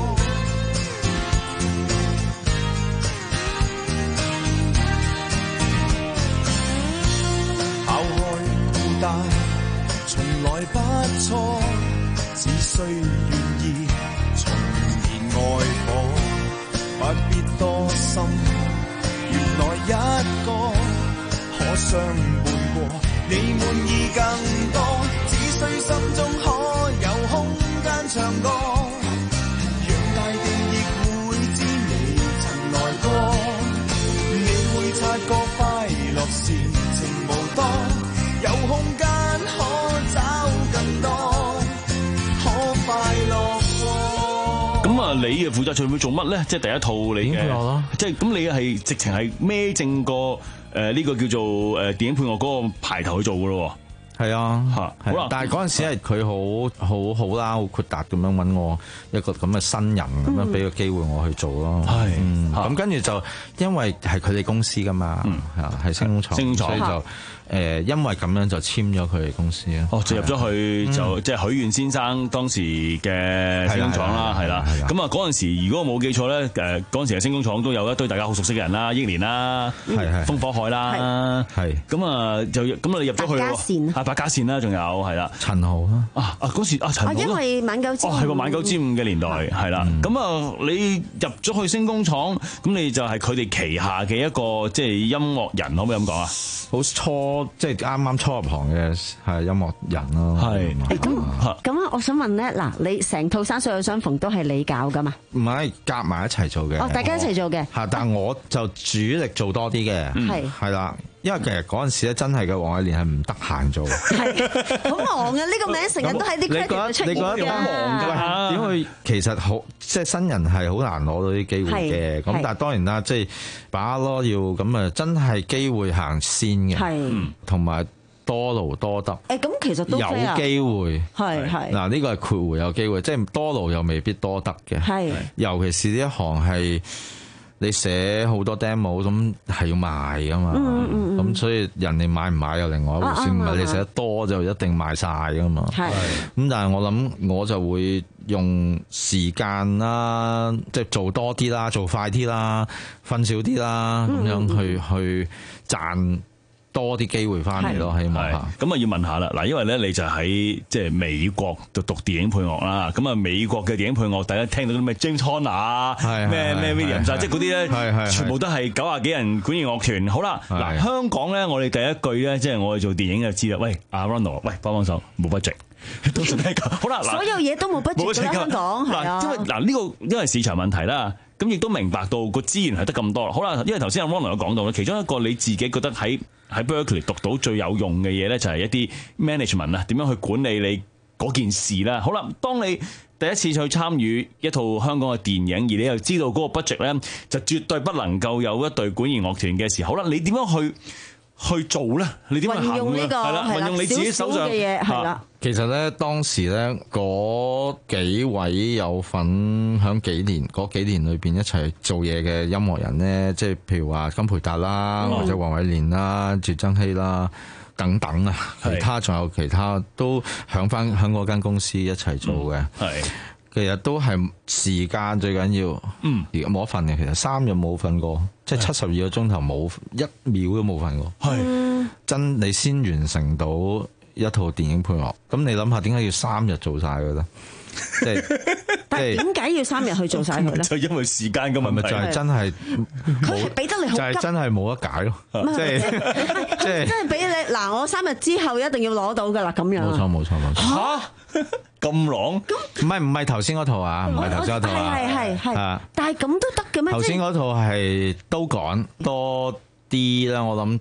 拋開孤單，從來不錯，只需願意重燃愛火，不必多心，原來一個可相伴過，你滿意更多，只需心中可有空間唱歌，讓大地亦會知你曾來過，你會察覺快樂時情無多，有空間可找更多，可快樂過。 咁啊，你嘅負責做會做乜咧？即係第一套你嘅，即係咁你係直情係孭正個誒呢個叫做誒電影配樂嗰個牌頭去做噶咯。 係啊，嚇， 好啦， 但係嗰陣時係佢好好好啦，好豁達咁樣揾我一個咁嘅新人咁樣俾個機會我去做咯。係，咁跟住就因為係佢哋公司噶嘛，係星工廠，所以就誒因為咁樣就簽咗佢哋公司啊。 哦，就入咗去就即係許願先生當時嘅星工廠啦，係啦。咁啊嗰陣時，如果我冇記錯咧，誒嗰陣時嘅星工廠都有一堆大家好熟悉嘅人啦，憶蓮啦，風火海啦，係。咁啊就咁啊你入咗去喎。百家線啦，仲有係啦， 陳豪啊， 啊啊嗰時啊陳豪， 因為晚九之哦係個晚九之五嘅年代係啦，咁啊你入咗去星工廠，咁你就係佢哋旗下嘅一個即係音樂人，可唔可以咁講啊？ 好初即係啱啱初入行嘅係音樂人咯， 係咁咁啊！我想問咧，嗱，你成套山水有相逢都係你搞噶嘛？ 唔係夾埋一齊做嘅， 哦，大家一齊做嘅， 係，但係我就主力做多啲嘅，係係啦。因為其實嗰陣時咧，真係嘅黃偉蓮係唔得閒做， 係好忙嘅。呢個名成日都喺啲 credit 出現嘅。 好忙㗎，點會其實好即係新人係好難攞到啲機會嘅。咁但係當然啦，即係把握要咁啊，真係機會行先嘅，同埋多勞多得。 誒咁其實都有機會， 係係嗱呢個係括弧有機會，即係多勞又未必多得嘅。係尤其是呢一行係。你寫好多 demo 咁係要賣噶嘛，咁、嗯嗯嗯、所以人哋買唔買又另外一回事，唔係、啊啊、你寫得多就一定賣晒噶嘛。係咁，但係我諗我就會用時間啦，即係做多啲啦，做快啲啦，瞓少啲啦，咁、嗯、樣去去賺多啲機會翻嚟咯，希望嚇。 咁啊要問下啦，嗱，因為咧你就喺即係美國度讀電影配樂啦，咁啊美國嘅電影配樂，大家聽到啲咩 James Horner 啊，咩咩 Williams 啊，即係嗰啲咧，全部都係九廿幾人管弦樂團。好啦，嗱香港咧，我哋第一句咧，即係我哋做電影就知啦。喂，阿 Ronald，喂幫幫手，冇 budget。通常都係咁。好啦， 所有嘢都冇 budget 喺香港，係啊。 因為嗱呢個因為市場問題啦。咁亦都明白到個資源係得咁多。好啦，因為頭先阿 Ronald 有講到咧，其中一個你自己覺得喺喺 Berkeley 讀到最有用嘅嘢咧，就係一啲 management 啊，點樣去管理你嗰件事啦。好啦，當你第一次去參與一套香港嘅電影，而你又知道嗰個 budget 咧，就絕對不能夠有一隊管弦樂團嘅時候，好啦，你點樣去去做咧？你點樣去行咧？係啦，運用你自己手上嘅嘢係啦。 其實咧，當時咧嗰幾位有份響幾年嗰幾年裏邊一齊做嘢嘅音樂人咧，即係譬如話金培達啦，嗯、或者黃偉蓮啦、趙增熹啦等等啊，其他仲有其他都響翻響嗰間公司一齊做嘅。係、嗯，其實都係時間最緊要。嗯，而家冇得瞓嘅，其實三日冇瞓過，即係七十二個鐘頭冇一秒都冇瞓過。係、嗯，真你先完成到一套電影配樂，咁你諗下點解要三日做晒佢咧？即係， 但係點解要三日去做晒佢咧？ 就因為時間嘅問題， 就係真係佢係俾得你好急， 就係真係冇得解咯。即係即係真係俾你嗱，我三日之後一定要攞到噶啦，咁樣。 冇錯冇錯冇錯。 吓咁狼？ 唔係唔係頭先嗰套啊，唔係頭先嗰套啊， 係係係。但係咁都得嘅咩？ 頭先嗰套係都趕多啲啦，我諗。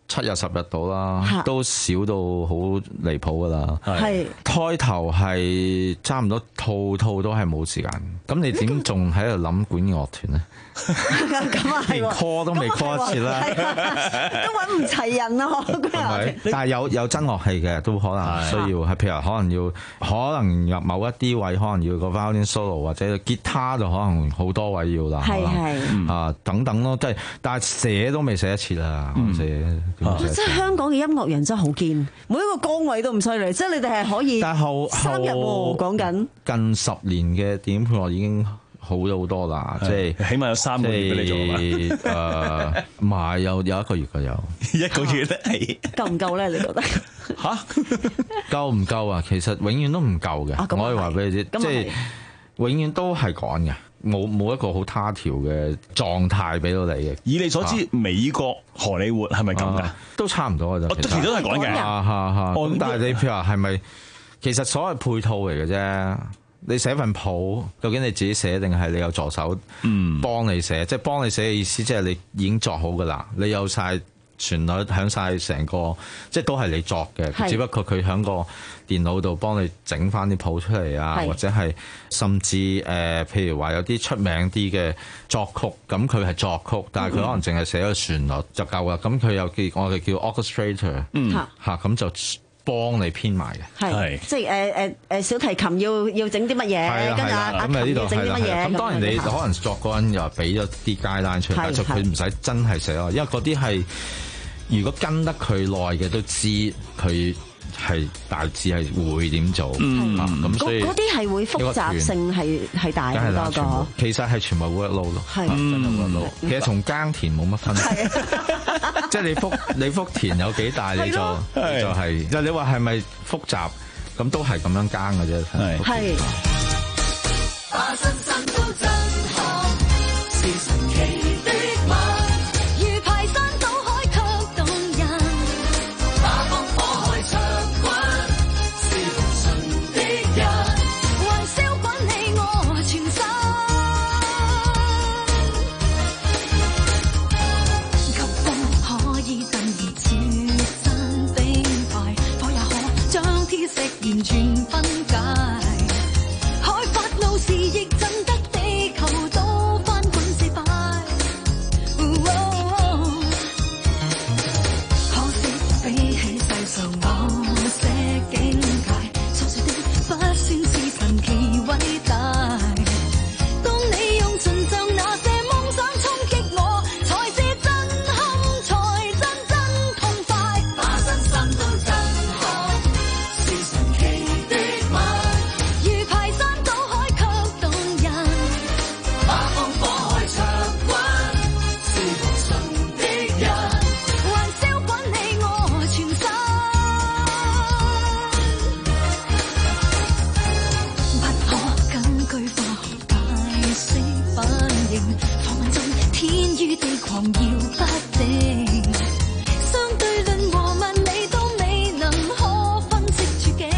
七日十日到啦，都少到好離譜噶啦。 係開頭係差唔多套套都係冇時間，咁你點仲喺度諗管樂團咧？ 咁啊係喎 call 都未 call 一次啦， 都揾唔齊人啊！ 但係有有真樂器嘅都可能需要，係譬如可能要可能入某一啲位，可能要個 violin solo 或者吉他就可能好多位要啦， 係係啊等等咯，即係但係寫都未寫一次啦，寫。 即係香港嘅音樂人真係好堅，每一個崗位都唔犀利，即係你哋係可以。 但係後三日喎，講緊近十年嘅電影配樂已經好咗好多啦，即係起碼有三個月俾你做啦。誒，唔係有有一個月嘅有， 一個月咧係夠唔夠咧？你覺得嚇夠唔夠啊？其實永遠都唔夠嘅，我可以話俾你知，即係永遠都係趕嘅。冇冇一個好他條嘅狀態俾到你嘅。 以你所知，美國荷里活係咪咁㗎？ 都差唔多嘅啫。 其實都係講嘅。 嚇嚇咁但係你譬如話係咪？其實所謂配套嚟嘅啫。你寫份譜，究竟你自己寫定係你有助手幫你寫？即係幫你寫嘅意思，即係你已經作好㗎啦。你有晒旋律，響晒成個，即係都係你作嘅。只不過佢響個電腦度幫你整翻啲譜出嚟啊，或者係甚至誒、呃，譬如話有啲出名啲嘅作曲，咁佢係作曲，但係佢可能淨係寫個旋律就夠啦。咁佢有叫我哋叫 orchestrator，嗯嚇，咁就幫你編埋嘅。 係即係誒誒誒小提琴要要整啲乜嘢，跟住阿阿琴要整啲乜嘢。 咁當然你可能作嗰陣又俾咗啲 guideline出嚟，但係佢唔使真係寫咯，因為嗰啲係如果跟得佢耐嘅都知佢。係大致係會點做，咁所以嗰啲係會複雜性係係大好多個。 其實係全部 workload 咯，真係 workload。其實同耕田冇乜分別，即係你幅你幅田有幾大，你就就係。即係你話係咪複雜？咁都係咁樣耕嘅啫。 係。 完全分解，開發路時亦震得地球都翻滾四塊。可惜比起世上某些境界，所說的不算是神奇偉大。當你用盡上那些夢想衝擊我，才是震撼，才真真痛快。把身心都震撼。如排山倒海卻動人，把風火海灼滾，是無盡的人，還燒滾你我全身。不可根據化學解釋反應，放眼中天與地狂搖不定。相對論和物理都未能可分析處境。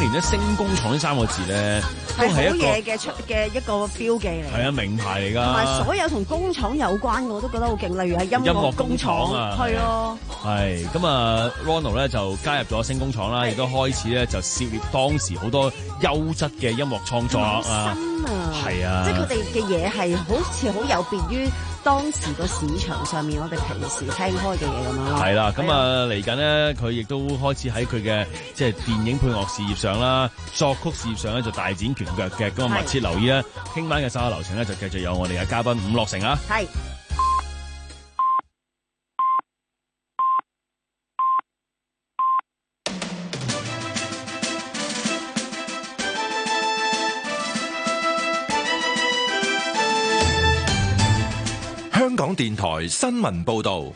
年咧星工廠呢三個字咧，都係好係一個嘢嘅出嘅一個標記嚟。 係啊名牌嚟㗎。 同埋所有同工廠有關嘅我都覺得好勁，例如係音樂工廠啊，係啊。係咁啊 ，Ronald 咧就加入咗星工廠啦，亦都開始咧就涉獵當時好多優質嘅音樂創作啊。係啊， 即係佢哋嘅嘢係好似好有別於當時個市場上面我哋平時聽開嘅嘢咁樣咯。 係啦，咁啊嚟緊咧，佢亦都開始喺佢嘅即係電影配樂事業上啦，作曲事業上咧就大展拳腳嘅。咁啊，密切留意啦，聽晚嘅稍後流程咧就繼續有我哋嘅嘉賓伍樂城啊。 係。 香港電台新聞報道，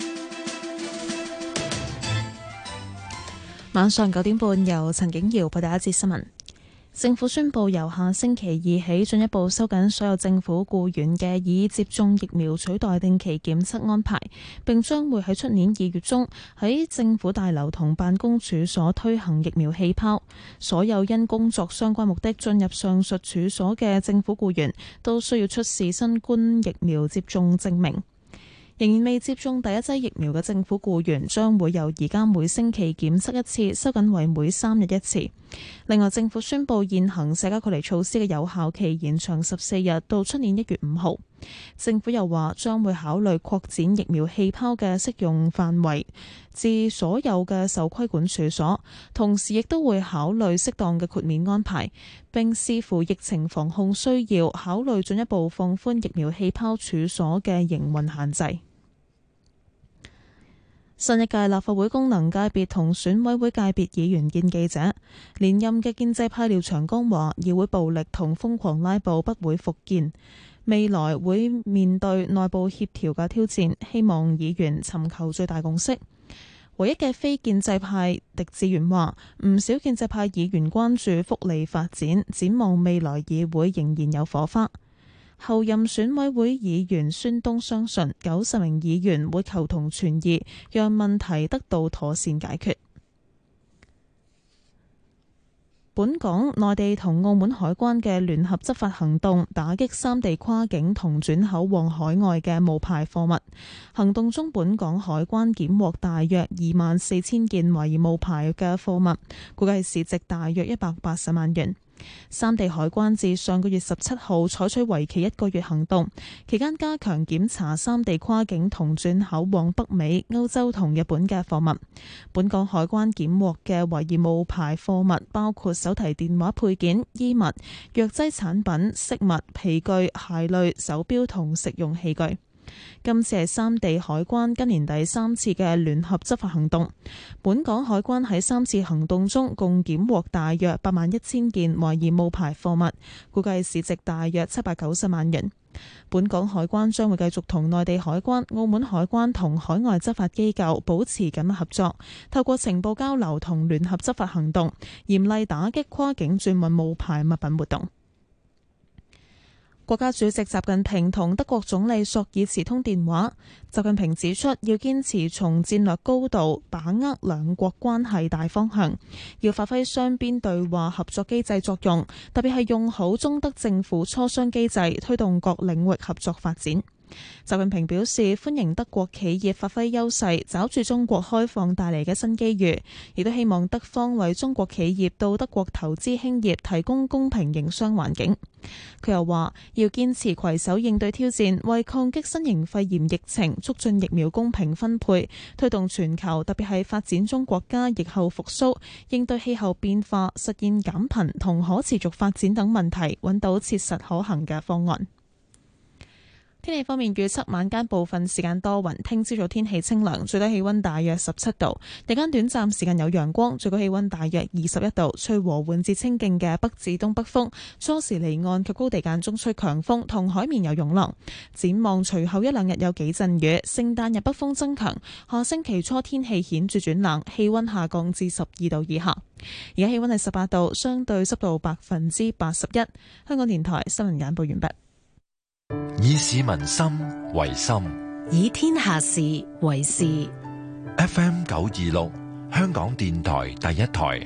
晚上九點半由陳景瑤報第一節新聞。政府宣布由下星期二起進一步收緊所有政府僱員嘅以接種疫苗取代定期檢測安排，並將會喺出年二月中喺政府大樓同辦公處所推行疫苗氣泡。所有因工作相關目的進入上述處所嘅政府僱員都需要出示新冠疫苗接種證明。仍然未接種第一劑疫苗嘅政府僱員將會由而家每星期檢測一次收緊為每三日一次。另外，政府宣布現行社交距離措施嘅有效期延長十四日到出年一月五號。政府又話將會考慮擴展疫苗氣泡嘅適用範圍至所有嘅受規管處所，同時亦都會考慮適當嘅豁免安排，並視乎疫情防控需要考慮進一步放寬疫苗氣泡處所嘅營運限制。新一屆立法會功能界別同選委會界別議員見記者，連任嘅建制派廖長江話：議會暴力同瘋狂拉布不會復見，未來會面對內部協調嘅挑戰，希望議員尋求最大共識。唯一嘅非建制派狄志遠話：唔少建制派議員關注福利發展，展望未來議會仍然有火花。後任選委會議員孫東相信九十名議員會求同存異，讓問題得到妥善解決。本港、內地同澳門海關嘅聯合執法行動，打擊三地跨境同轉口往海外嘅冒牌貨物。行動中，本港海關檢獲大約二萬四千件懷疑冒牌嘅貨物，估計市值大約一百八十萬元。三地海關自上個月十七號採取為期一個月行動，期間加強檢查三地跨境同轉口往北美、歐洲同日本嘅貨物。本港海關檢獲嘅懷疑冒牌貨物包括手提電話配件、衣物、藥劑產品、飾物、皮具、鞋類、手錶同食用器具。今次係三地海關今年第三次嘅聯合執法行動。本港海關喺三次行動中共檢獲大約八萬一千件懷疑冒牌貨物，估計市值大約七百九十萬元。本港海關將會繼續同內地海關、澳門海關同海外執法機構保持緊密合作，透過情報交流同聯合執法行動，嚴厲打擊跨境轉運冒牌物品活動。國家主席習近平同德國總理朔爾茨通電話。習近平指出，要堅持從戰略高度把握兩國關係大方向，要發揮雙邊對話合作機制作用，特別係用好中德政府磋商機制，推動各領域合作發展。習近平表示歡迎德國企業發揮優勢，抓住中國開放帶嚟嘅新機遇，亦都希望德方為中國企業到德國投資興業提供公平營商環境。佢又話要堅持攜手應對挑戰，為抗擊新型肺炎疫情、促進疫苗公平分配、推動全球特別係發展中國家疫後復甦、應對氣候變化、實現減貧同可持續發展等問題，揾到切實可行嘅方案。天氣方面，預測晚間部分時間多雲，聽朝早天氣清涼，最低氣溫大約十七度，日間短暫時間有陽光，最高氣溫大約二十一度，吹和緩至清勁嘅北至東北風，初時離岸及高地間中吹強風，同海面有湧浪。展望隨後一兩日有幾陣雨，聖誕日北風增強，下星期初天氣顯著轉冷，氣溫下降至十二度以下。而家氣溫係十八度，相對濕度百分之八十一。香港電台新聞簡報完畢。 以市民心為心， 以天下事為事。 F M 九二六，香港電台第一台，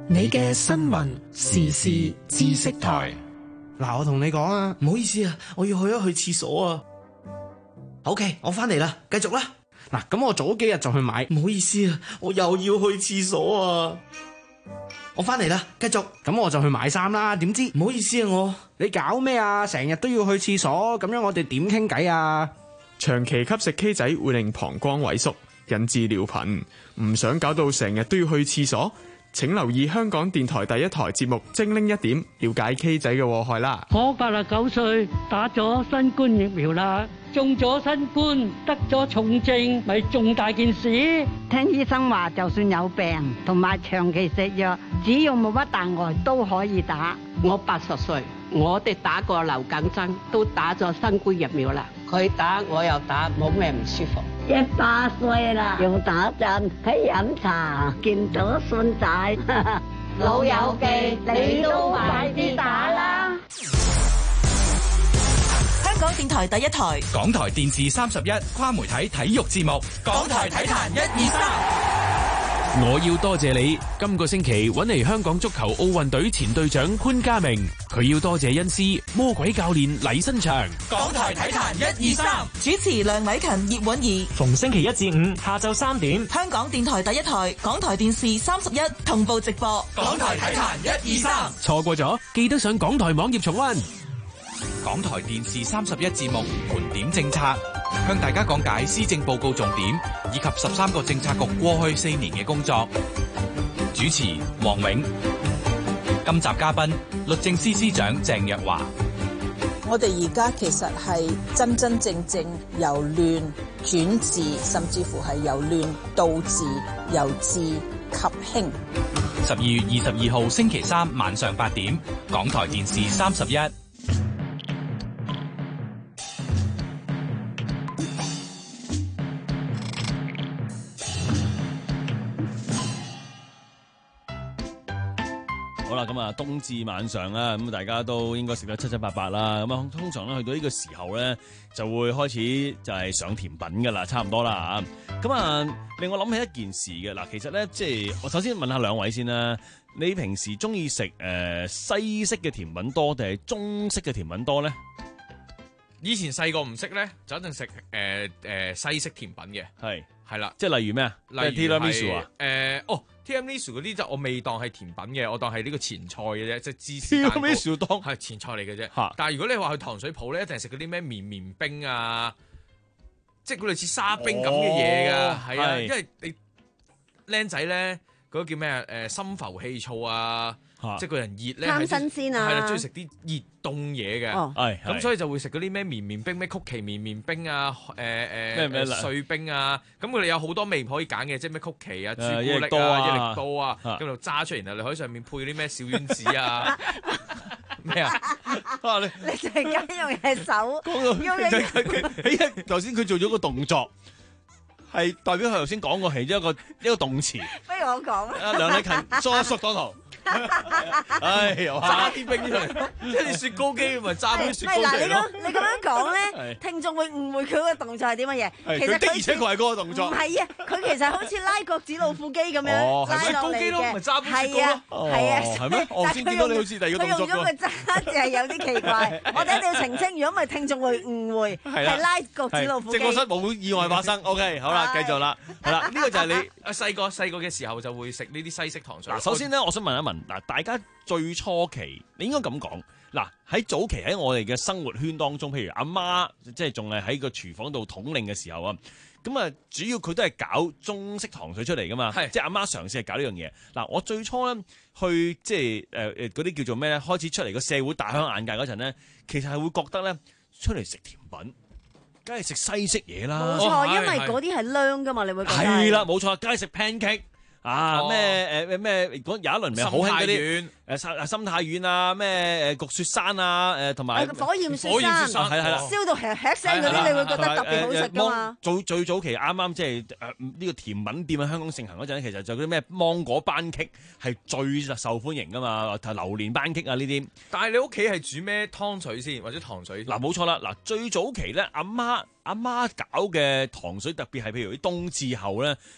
你嘅新聞時事知識台。 嗱，我同你講啊，唔好意思啊，我要去一去廁所啊。OK， 我翻嚟啦，繼續啦。嗱，咁我早幾日就去買，唔好意思啊，我又要去廁所啊。我翻嚟啦，繼續。咁我就去買衫啦，點知唔好意思啊，我你搞咩啊？成日都要去廁所，咁樣我哋點傾偈啊？ 長期吸食 K 仔會令膀胱萎縮，引致尿頻。唔想搞到成日都要去廁所，請留意香港電台第一台節目《精靈一點》，了解 K 仔嘅禍害啦。 我八十九歲，打咗新冠疫苗啦，中咗新冠，得咗重症，咪重大件事。 聽醫生話，就算有病同埋長期食藥，只要冇乜大礙都可以打。 我八十歲，我哋打過流感針，都打咗新冠疫苗啦。佢打我又打，冇咩唔舒服。 一百歲啦，用打針，喺飲茶，見到孫仔， 老友記，你都快啲打啦！ 香港電台第一台， 港台電視三十一跨媒體體育節目，港台體壇一二三。 我要多謝你，今個星期揾嚟香港足球奧運隊前隊長潘家明，佢要多謝恩師魔鬼教練黎新祥。 港台體壇一二三， 主持梁偉勤、葉韻儀， 逢星期一至五下晝三點， 香港電台第一台、港台電視三十一同步直播。 港台體壇一二三， 錯過咗記得上港台網頁重溫。 港台電視三十一節目盤點政策，向大家講解施政報告重點以及十三個政策局過去四年嘅工作。主持黃永，今集嘉賓律政司司長鄭若驊。 我哋而家其實係真真正正由亂轉治，甚至乎係由亂到治，由治及興。 十二月二十二號星期三晚上八點，港台電視三十一。 好啦，咁啊冬至晚上啦，咁大家都應該食得七七八八啦。咁啊，通常咧去到呢個時候咧，就會開始就係上甜品噶啦，差唔多啦嚇。咁啊，令我諗起一件事嘅嗱，其實咧即係我首先問下兩位先啦。你平時中意食誒西式嘅甜品多定係中式嘅甜品多咧？ 以前細個唔識咧，就一定食誒誒西式甜品嘅，係係啦， 即係例如咩啊？ 例如 tiramisu 啊？ 誒哦 tiramisu 嗰啲就我未當係甜品嘅，我當係呢個前菜嘅啫，即係芝士蛋糕 tiramisu 當係前菜嚟嘅啫。 嚇！ 但係如果你話去糖水鋪咧，一定係食嗰啲咩綿綿冰啊，即係嗰類似沙冰咁嘅嘢㗎，係啊，因為你僆仔咧嗰個叫咩啊？誒心浮氣躁啊！即係個人熱咧， 貪新鮮啊， 係啦，中意食啲熱凍嘢嘅，係咁所以就會食嗰啲咩綿綿冰、咩曲奇綿綿冰啊，誒誒咩碎冰啊，咁佢哋有好多味可以揀嘅，即係咩曲奇啊、朱古力啊、益力多啊，咁就揸出嚟，然後你可以上面配啲咩小丸子啊，咩啊？ 你你陣間用隻手，用嘅，頭先佢做咗個動作。係代表佢頭先講過其中一個一個動詞。 不如我講啊，梁禮勤縮一縮當頭。唉， 揸啲冰出嚟，即係你雪糕機咪揸啲雪糕出嚟咯。 你咁樣講咧，聽眾會誤會佢嗰個動作係啲乜嘢？其實的而且確係嗰個動作。 唔係啊，佢其實好似拉角子老虎機咁樣拉落嚟嘅。係啊，係啊。 係咩？我先見到你好似第二個動作。 佢用咗個揸就係有啲奇怪，我哋一定要澄清，如果唔係聽眾會誤會係拉角子老虎機。 直播室冇意外發生。OK，好啦，繼續啦。係啦，呢個就係你啊細個細個嘅時候就會食呢啲西式糖水。 嗱，首先咧，我想問一問嗱，大家最初期你應該咁講嗱，喺早期喺我哋嘅生活圈當中，譬如阿媽即係仲係喺個廚房度統領嘅時候啊，咁啊主要佢都係搞中式糖水出嚟噶嘛，即係阿媽嘗試係搞呢樣嘢。嗱，我最初咧去即係誒誒嗰啲叫做咩咧，開始出嚟個社會大開眼界嗰陣咧，其實係會覺得咧出嚟食甜品。梗係食西式嘢啦， 冇錯，因為嗰啲係涼噶嘛，你會覺得係啦，冇錯，梗係食 pancake 啊，咩誒咩，嗰有一輪咪好興嗰啲誒心心太軟啊，咩誒焗雪山啊，誒同埋火焰雪山， 係係啦， 燒到吃吃聲嗰啲，你會覺得特別好食噶嘛。 最最早期啱啱即係誒呢個甜品店喺香港盛行嗰陣，其實就嗰啲咩芒果班戟係最受歡迎噶嘛，榴蓮班戟啊呢啲。 但係你屋企係煮咩湯水先，或者糖水？ 嗱，冇錯啦，嗱最早期咧，阿媽阿媽搞嘅糖水，特別係譬如啲冬至後咧。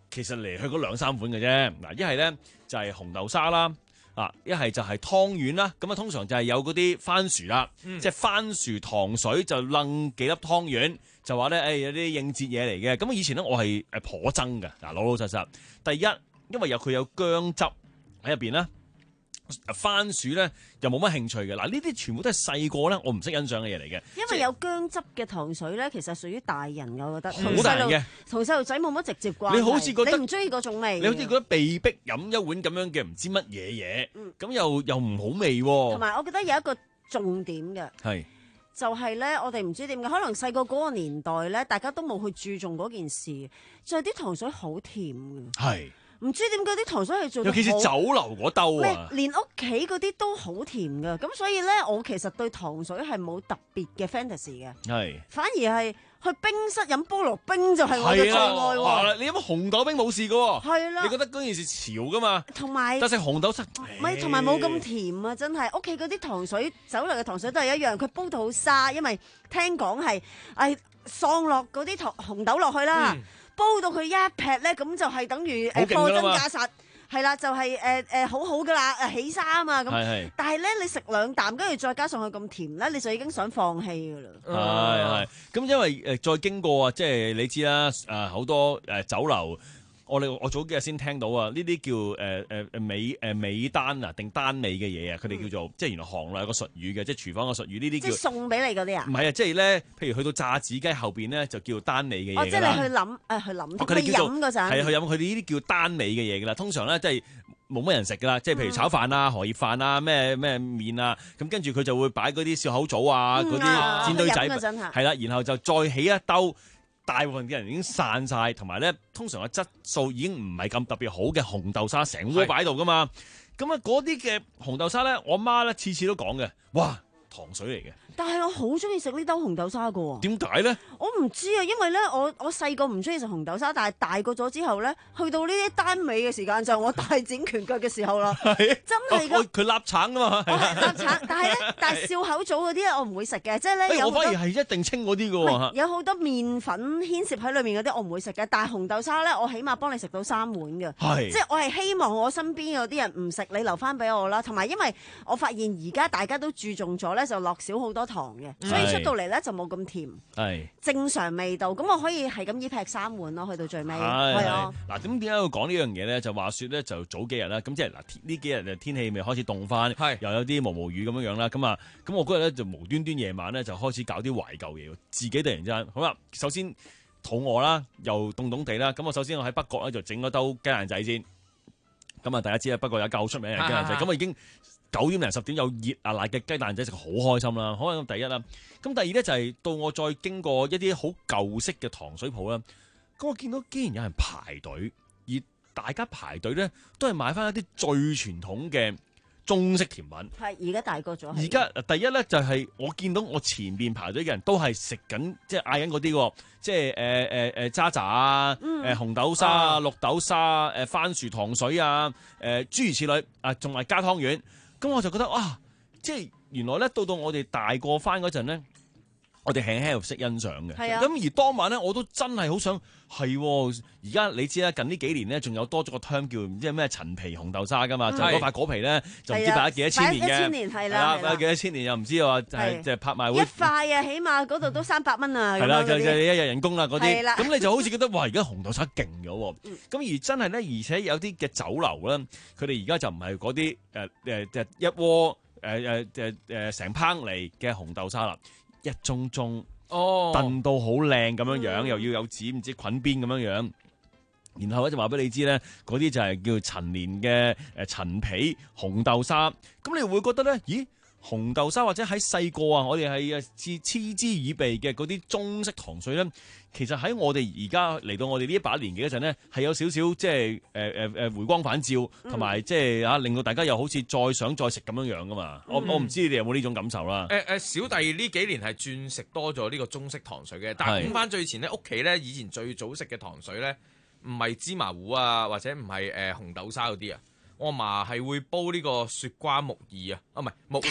其實嚟去嗰兩三款嘅啫。嗱，一係咧就係紅豆沙啦。啊！一係就係湯圓啦，咁啊通常就係有嗰啲番薯啦，嗯、即係番薯糖水就擸幾粒湯圓，就話咧誒有啲應節嘢嚟嘅。咁以前咧我係誒頗憎嘅，嗱老老實實。第一，因為有佢有薑汁喺入邊啦，番薯咧又冇乜興趣嘅。嗱呢啲全部都係細個咧我唔識欣賞嘅嘢嚟嘅。 因為有薑汁嘅糖水咧，其實屬於大人嘅，我覺得好大人嘅，同細路仔冇乜直接關係。 你好似覺得你唔中意嗰種味， 你好似覺得被逼飲一碗咁樣嘅唔知乜嘢嘢，咁、嗯、又又唔好味喎。 同埋我覺得有一個重點嘅，係就係咧，我哋唔知點解，可能細個嗰個年代咧，大家都冇去注重嗰件事，就係、是、啲糖水好甜嘅。係。唔知點解啲糖水係做到，尤其是酒樓嗰兜啊，連屋企嗰啲都好甜噶，咁所以咧，我其實對糖水係冇特別嘅 fantasy 嘅，係反而係去冰室飲菠蘿冰就係我嘅最愛喎。 你飲紅豆冰冇事噶喎， 係啦， 你覺得嗰件事潮噶嘛？同埋，但係紅豆沙， 唔係同埋冇咁甜啊！真係屋企嗰啲糖水，酒樓嘅糖水都係一樣，佢煲到好沙，因為聽講係誒喪落嗰啲糖紅豆落去啦。嗯煲到佢一劈咧，咁就係等於誒貨真價實，係啦，就係誒誒好好噶啦，誒起沙啊嘛咁。係但係咧，你食兩啖，跟住再加上佢咁甜咧，你就已經想放棄噶啦。 係係，咁因為誒再經過啊，即係你知啦，誒好多誒酒樓。我哋我早幾日先聽到啊，呢啲叫誒誒誒美誒美單啊定單美嘅嘢啊，佢哋叫做、嗯、即係原來行內有個術語嘅，即係廚房個術語呢啲叫。即係送俾你嗰啲啊？唔係啊，即係咧，譬如去到炸子雞後邊咧，就叫單美嘅嘢。哦，即係你去諗誒去諗，佢哋飲嗰陣係去飲，佢哋呢啲叫單美嘅嘢㗎啦。通常咧即係冇乜人食㗎啦，即係譬如炒飯啊、荷葉飯啊、咩咩麵啊，咁跟住佢就會擺嗰啲笑口棗啊、嗰啲、嗯、煎堆仔，係啦，然後就再起一兜。大部分嘅人已經散晒，同埋咧，通常嘅質素已經唔係咁特別好嘅紅豆沙，成鍋擺喺度噶嘛。咁啊，嗰啲嘅紅豆沙咧，我媽咧次次都講嘅，哇，糖水嚟嘅。但係我好中意食呢兜紅豆沙噶喎。點解咧？我唔知啊，因為咧，我我細個唔中意食紅豆沙，但係大個咗之後咧，去到呢啲單尾嘅時間就係我大展拳腳嘅時候啦。係真係㗎。佢臘腸㗎嘛。我係臘腸，但係咧，但係笑口棗嗰啲咧，我唔會食嘅，即係咧有。我反而係一定清嗰啲㗎喎。有好多麵粉牽涉喺裏面嗰啲，我唔會食嘅。但係紅豆沙咧，我起碼幫你食到三碗嘅。係。即係我係希望我身邊嗰啲人唔食，你留翻俾我啦。同埋因為我發現而家大家都注重咗咧，就落少好多糖嘅，所以出到嚟咧就冇咁甜，係正常味道。咁我可以係咁依劈三碗咯，去到最尾係啊。嗱，咁點解要講呢樣嘢咧？就話説咧，就早幾日啦，咁即係嗱呢幾日誒天氣咪開始凍翻，又有啲毛毛雨咁樣樣啦。咁啊，咁我嗰日咧就無端端夜晚咧就開始搞啲懷舊嘢，自己突然之間好啦。首先肚餓啦，又凍凍地啦。咁我首先我喺北角咧就整咗兜雞蛋仔先。咁啊，大家知啦，北角有夠出名嘅雞蛋仔，咁啊已經。九點零十點有熱辣辣嘅雞蛋仔食，好開心啦！可能第一啦，咁第二咧就係到我再經過一啲好舊式嘅糖水鋪啦，咁我見到竟然有人排隊，而大家排隊咧都係買翻一啲最傳統嘅中式甜品。係而家大個咗。而家第一咧就係我見到我前邊排隊嘅人都係食緊，即係嗌緊嗰啲喎，即係誒誒誒渣渣啊，誒、嗯呃、紅豆沙啊、哦、綠豆沙、誒番薯糖水啊、誒、呃、諸如此類啊，仲係加湯圓。咁我就覺得啊，即係原來咧，到到我哋大個翻嗰陣咧，我哋輕輕又識欣賞嘅。係啊。咁而當晚咧，我都真係好想係。而家你知啦，近呢幾年咧，仲有多咗個 term 叫唔知咩陳皮紅豆沙噶嘛，嗯、就嗰塊果皮咧，就唔知擺咗幾多千年嘅。一千年係啦，擺咗幾多千年又唔知話係即係拍賣會。一塊啊，起碼嗰度都三百蚊啊。係啦，就就一日人工啦嗰啲。係啦。咁你就好似覺得哇，而家紅豆沙勁咗喎。咁、嗯、而真係咧，而且有啲嘅酒樓咧，佢哋而家就唔係嗰啲誒誒誒一鍋誒誒誒誒成烹嚟嘅紅豆沙啦，一盅盅哦，燉到好靚咁樣樣，嗯、又要有紙唔知捆邊咁樣樣。然後咧就話俾你知咧，嗰啲就係叫陳年嘅誒陳皮紅豆沙。咁你會覺得咧，咦？紅豆沙或者喺細個啊，我哋係誒嗤嗤之以鼻嘅嗰啲中式糖水咧，其實喺我哋而家嚟到我哋呢一把年紀嗰陣咧，係有少少即係誒誒誒回光返照，同埋即係啊令到大家又好似再想再食咁樣樣噶嘛。嗯、我我唔知你哋有冇呢種感受啦。 誒誒、呃，小弟呢幾年係轉食多咗呢個中式糖水嘅，但係講翻最前咧，屋企咧以前最早食嘅糖水咧，唔係芝麻糊啊，或者唔係誒紅豆沙嗰啲啊。我阿嫲係會煲呢個雪瓜木耳啊，啊唔係木，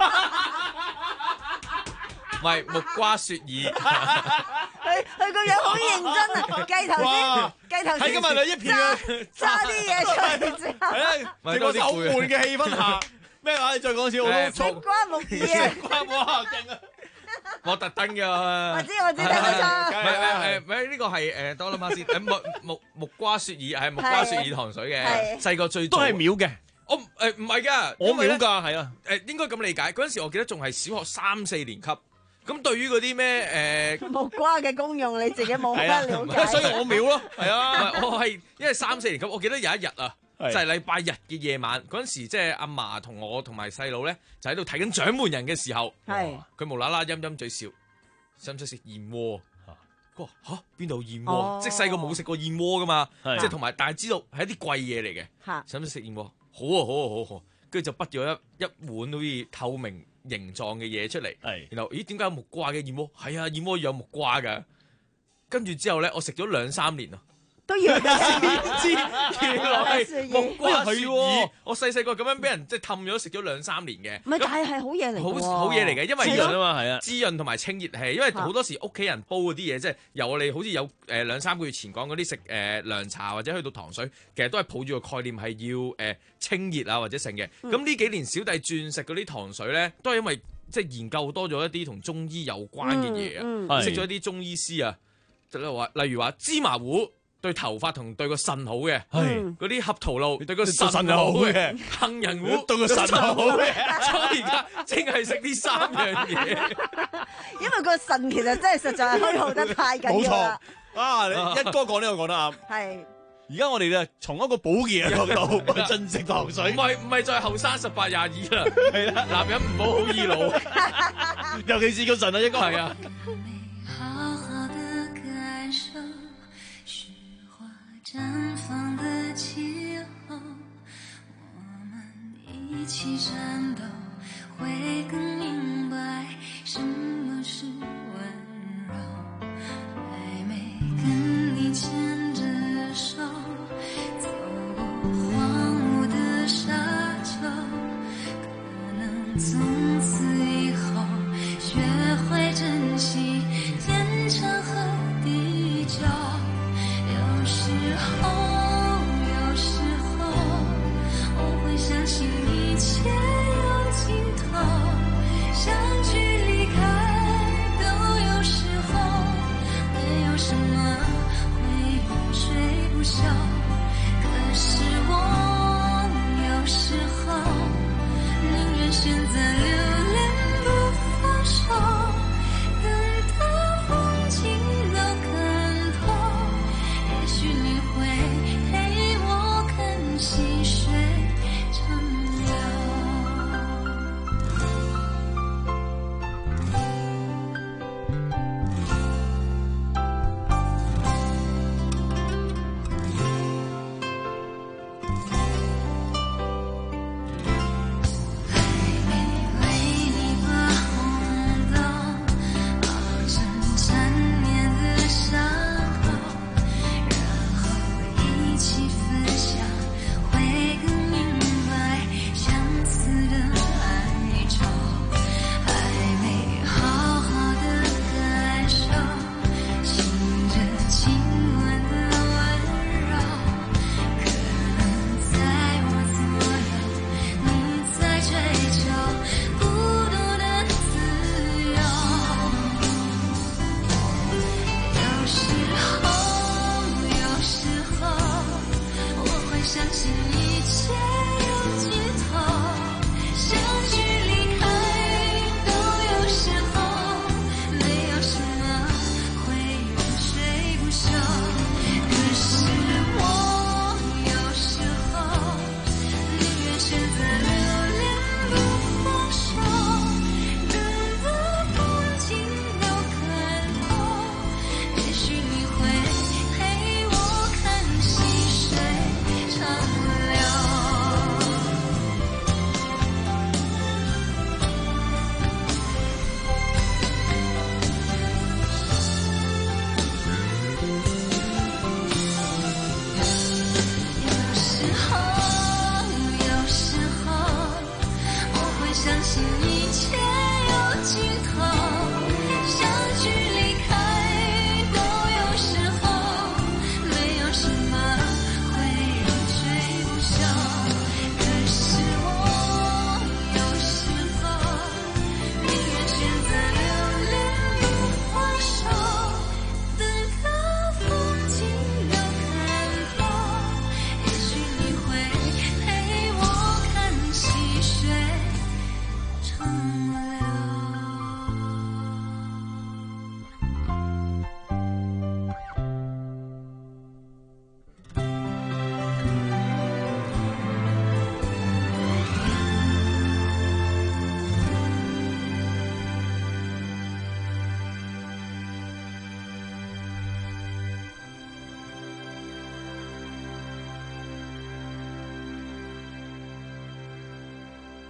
唔係木瓜雪耳。佢佢個樣好認真啊！計頭先， 計頭喺今日兩一片啊， 揸啲嘢出嚟之後， 係啊，直播室好悶嘅氣氛下，咩話？你再講少我都木瓜木耳啊， 木瓜哇勁啊！ 我特登㗎， 我知我知睇得出。 唔係誒誒，唔係呢個係誒，等我諗下先。誒木木木瓜雪耳係木瓜雪耳糖水嘅，細個最都係秒嘅。 我誒唔係㗎， 我秒㗎，係啊。 誒應該咁理解。嗰陣時我記得仲係小學三四年級。咁對於嗰啲咩誒木瓜嘅功用，你自己冇乜了解。 所以我秒咯，係啊。我係因為三四年級，我記得有一日啊。就係禮拜日嘅夜晚嗰陣時，即係阿嫲同我同埋細佬咧，就喺度睇緊獎門人嘅時候，佢無啦啦陰陰嘴笑，使唔使食燕窩？佢話嚇邊度燕窩？哦、即係細個冇食過燕窩噶嘛，即係同埋但係知道係一啲貴嘢嚟嘅，使唔使食燕窩？好啊好啊好啊好啊，跟住就畢咗一一碗好似透明形狀嘅嘢出嚟，然後咦點解有木瓜嘅燕窩？係啊，燕窩要有木瓜㗎。跟住之後咧，我食咗兩三年啊。 都要知，原來係木瓜雪耳。 喎！ 我細細個咁樣俾人即係氹咗食咗兩三年嘅。 唔係，但係係好嘢嚟嘅。 好好嘢嚟嘅，因為滋潤啊嘛，係啊， 滋潤同埋清熱氣。因為好多時屋企人煲嗰啲嘢，即係由我哋好似有誒兩三個月前講嗰啲食誒涼茶或者去到糖水，其實都係抱住個概念係要誒清熱啊或者成嘅。咁呢幾年小弟轉食嗰啲糖水咧，都係因為即係研究多咗一啲同中醫有關嘅嘢啊，識咗一啲中醫師啊，就例話例如話芝麻糊。對頭髮同對個腎好嘅，係嗰啲合桃露對個腎又好嘅，杏仁糊對個腎好嘅，所以而家淨係食呢三樣嘢。 因為個腎其實真係實在係虛耗得太緊要啦。 冇錯啊！你一哥講呢個講得啱。係。而家我哋咧從一個保健嘅角度去進食糖水， 唔係唔係再後生十八廿二啦，係啦，男人唔好好易老， 尤其是個腎啊，應該係啊。 绽放的氣候，我們一起戰鬥，會更明白什麼是溫柔。還沒跟你牽着手，走過荒蕪的沙丘，可能從此以後學會珍惜天長和地久。有時候，有時候，我會相信一切有盡頭，相聚離開都有時候，沒有什麼會永垂不朽。可是我有時候寧願選擇留戀不放手，等到風景都看透。也許你會陪我看細水長流。還沒為你把紅豆熬成纏綿的傷口，一起分享，會更明白相似的哀愁。還沒好好的感受，醒着親吻的溫柔，可能在我左右，你在追求孤獨的自由。有時候，有時候，我會相信一切有盡頭，相聚離開都有時候，沒有什麼會永垂不朽。可是我有時候寧願選擇留戀不放手，等到風景都看透，也許你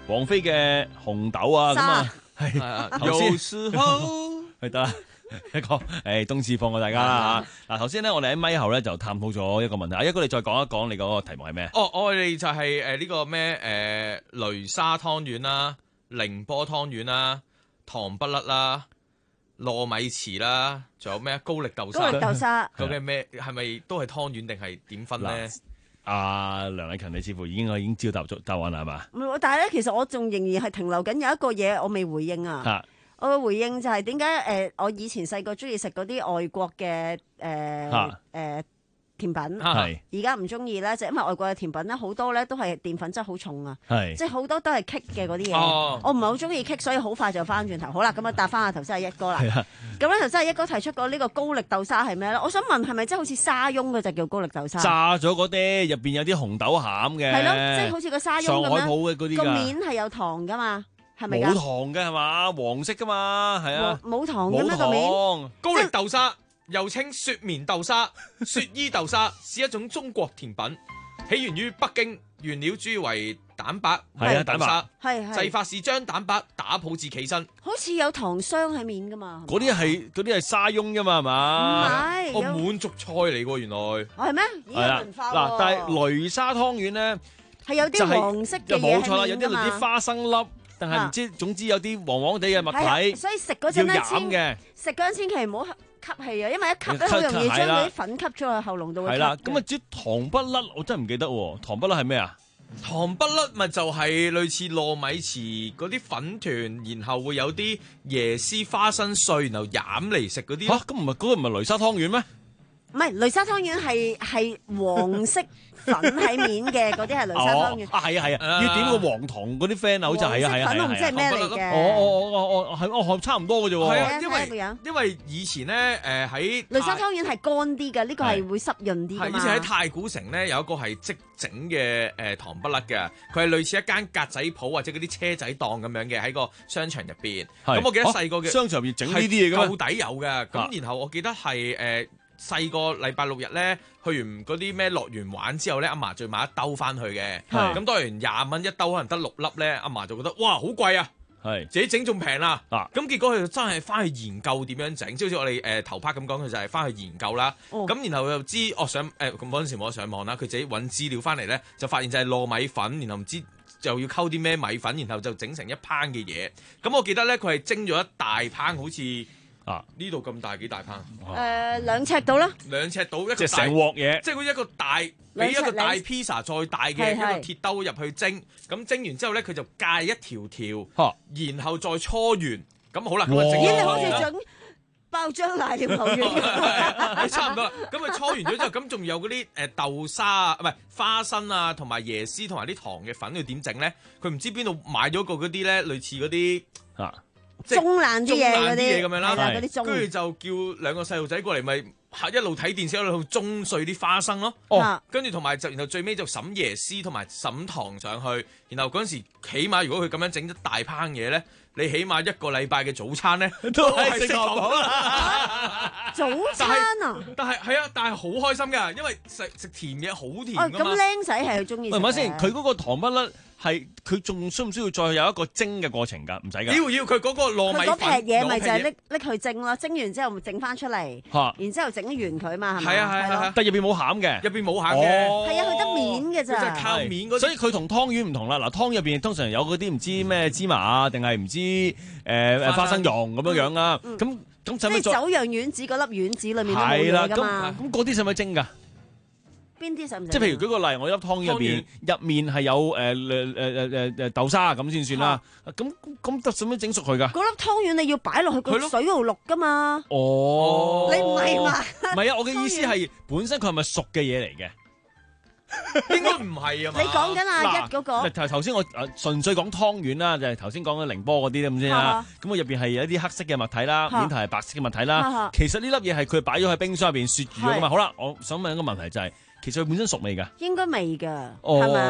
王菲嘅紅豆啊，咁啊係啊頭先有時候係得啦。一個誒冬至放過大家啦嚇！嗱頭先咧，我哋喺咪後咧就探討咗一個問題，阿一哥你再講一講你嗰個題目係咩？ 哦，我哋就係誒呢個咩誒雷沙湯圓啦、寧波湯圓啦、糖不甩啦、糯米糍啦，仲有咩高力豆沙？ 高力豆沙究竟咩？係咪都係湯圓定係點分咧？ 阿梁禮勤，你似乎已經我已經知道答答案啦，係嘛？ 唔係，但係咧，其實我仲仍然係停留緊有一個嘢，我未回應啊。 嚇我嘅回應就係點解誒？我以前細個中意食嗰啲外國嘅誒誒甜品， 係而家唔中意咧，就因為外國嘅甜品咧好多咧都係澱粉質好重啊， 係即係好多都係棘嘅嗰啲嘢。 哦我唔係好中意棘，所以好快就翻轉頭。好啦，咁啊答翻阿頭先係一哥啦。 係啊咁咧頭先係一哥提出過呢個高力豆沙係咩咧？我想問係咪即係好似沙翁嘅就叫高力豆沙？ 炸咗嗰啲入邊有啲紅豆餡嘅， 係咯，即係好似個沙翁咁上海樣。 鋪嘅嗰啲㗎個面係有糖噶嘛？係咪㗎？ 冇糖嘅係嘛？黃色㗎嘛，係啊， 冇糖嘅冇咩個面？ 糖。 高力豆沙又稱雪棉豆沙、雪衣豆沙，是一種中國甜品，起源於北京，原料主要為蛋白、 係啊豆沙， 係係製法是將蛋白打泡至企身。 好似有糖霜喺面噶嘛？ 嗰啲係嗰啲係沙翁㗎嘛係嘛？ 唔係哦， 有滿族菜嚟喎，原來係咩？已經有文化嗱，但喎。 係雷沙湯圓咧係有就係啲黃色嘅就嘢冇錯啦，有啲類喺面㗎嘛啲花生粒，但係唔知總之有啲黃黃地嘅物係啊體， 所以食嗰陣咧要飲嘅千食嗰陣千祈唔好吸氣啊，因為一吸咧好容易將嗰啲粉吸咗去喉嚨度會係啦。 吸嘅。 咁啊，至於糖不甩，我真係唔記得喎。糖不甩係咩啊？ 糖不甩咪就係類似糯米糍嗰啲粉團，然後會有啲椰絲花生碎，然後飲嚟食嗰啲。 嚇，咁唔係嗰個唔係雷沙湯圓咩？ 唔係雷沙湯圓係係黃色粉喺面嘅嗰啲係雷沙湯圓。 哦啊係啊係啊，要點個黃糖嗰啲 friend 啊，好似係啊係啊係啊。 黃色粉我唔知係咩嚟嘅。 哦哦哦哦係哦差唔多嘅啫喎。 係啊，因睇下個為樣因為以前咧誒喺雷沙湯圓係乾啲嘅，呢個係會濕潤啲㗎嘛。 係以前喺太古城咧有一個係即整嘅誒糖不甩嘅，佢係類似一間格仔鋪或者嗰啲車仔檔咁樣嘅喺個商場入邊。 係咁我記得細個嘅商場入邊整呢啲嘢嘅咩？ 到底有嘅。咁然後我記得係誒。細個禮拜六日咧，去完嗰啲咩樂園玩之後咧，阿嫲就買一兜翻去嘅。咁當然廿蚊一兜，可能得六粒咧，阿嫲就覺得哇好貴啊！ 係自己整仲平啦。 嗱， 咁結果佢就真係翻去研究點樣整，即係好似我哋誒頭 part 咁講，佢就係翻去研究啦。咁然後又知哦上誒咁嗰陣時冇得上網啦，佢自己揾資料翻嚟咧，就發現就係糯米粉，然後唔知又要溝啲咩米粉，然後就整成一烹嘅嘢。咁我記得咧，佢係蒸咗一大烹，好似。啊！呢度咁大幾大烹？ 誒兩尺到啦， 兩尺到一個即係成鑊嘢， 即係好似一個大俾一個大 pizza 再大嘅一個鐵兜入去蒸，咁蒸完之後咧，佢就界一條條，然後再搓完，咁好啦，咁啊整。 咦！你好似整爆漿奶料牛丸， 差唔多啦。咁啊搓完咗之後，咁仲有嗰啲誒豆沙啊，唔係花生啊，同埋椰絲同埋啲糖嘅粉，佢點整咧？佢唔知邊度買咗個嗰啲咧，類似嗰啲啊。 中爛啲嘢嗰啲， 咁樣啦， 嗰啲中， 跟住就叫兩個細路仔過嚟，咪一路睇電視一路中碎啲花生咯。 哦， 跟住同埋就然後最尾就揼椰絲同埋揼糖上去，然後嗰陣時起碼如果佢咁樣整一大烹嘢咧，你起碼一個禮拜嘅早餐咧都係食糖不甩。 早餐啊！ 但係係啊，但係好開心㗎，因為食食甜嘢好甜㗎嘛。 咁僆仔係佢中意。 唔係先，佢嗰個糖不甩。係佢仲需唔需要再有一個蒸嘅過程㗎？唔使㗎。 要要佢嗰個糯米粉。 佢嗰劈嘢咪就係拎拎去蒸咯，蒸完之後整翻出嚟，然之後整完佢嘛，係咪？ 係啊係啊， 但入邊冇餡嘅， 入邊冇餡嘅。 係啊，佢得面嘅咋。 佢就係靠面嗰。 所以佢同湯圓唔同啦。嗱，湯入邊通常有嗰啲唔知咩芝麻啊，定係唔知誒誒花生蓉咁樣樣啊。咁咁使唔使？ 即係酒釀丸子嗰粒丸子裡面都冇嘢㗎嘛。 咁嗰啲使唔使蒸㗎？ 邊啲使唔使？ 即係譬如舉個例，我一粒湯入邊入面係有誒誒誒誒誒豆沙咁先算啦。咁咁得使唔使整熟佢㗎？ 嗰粒湯圓你要擺落去個水度淥㗎嘛。 哦， 你唔係嘛？ 唔係啊，我嘅意思係本身佢係咪熟嘅嘢嚟嘅？ 應該唔係啊嘛。 你講緊阿一嗰個。 頭頭先我誒純粹講湯圓啦，就係頭先講嘅寧波嗰啲咁先啦。咁我入邊係有一啲黑色嘅物體啦，面頭係白色嘅物體啦。其實呢粒嘢係佢擺咗喺冰箱入邊雪住咗㗎嘛。好啦，我想問一個問題就係。其實佢本身熟未㗎？ 應該未㗎，係咪啊？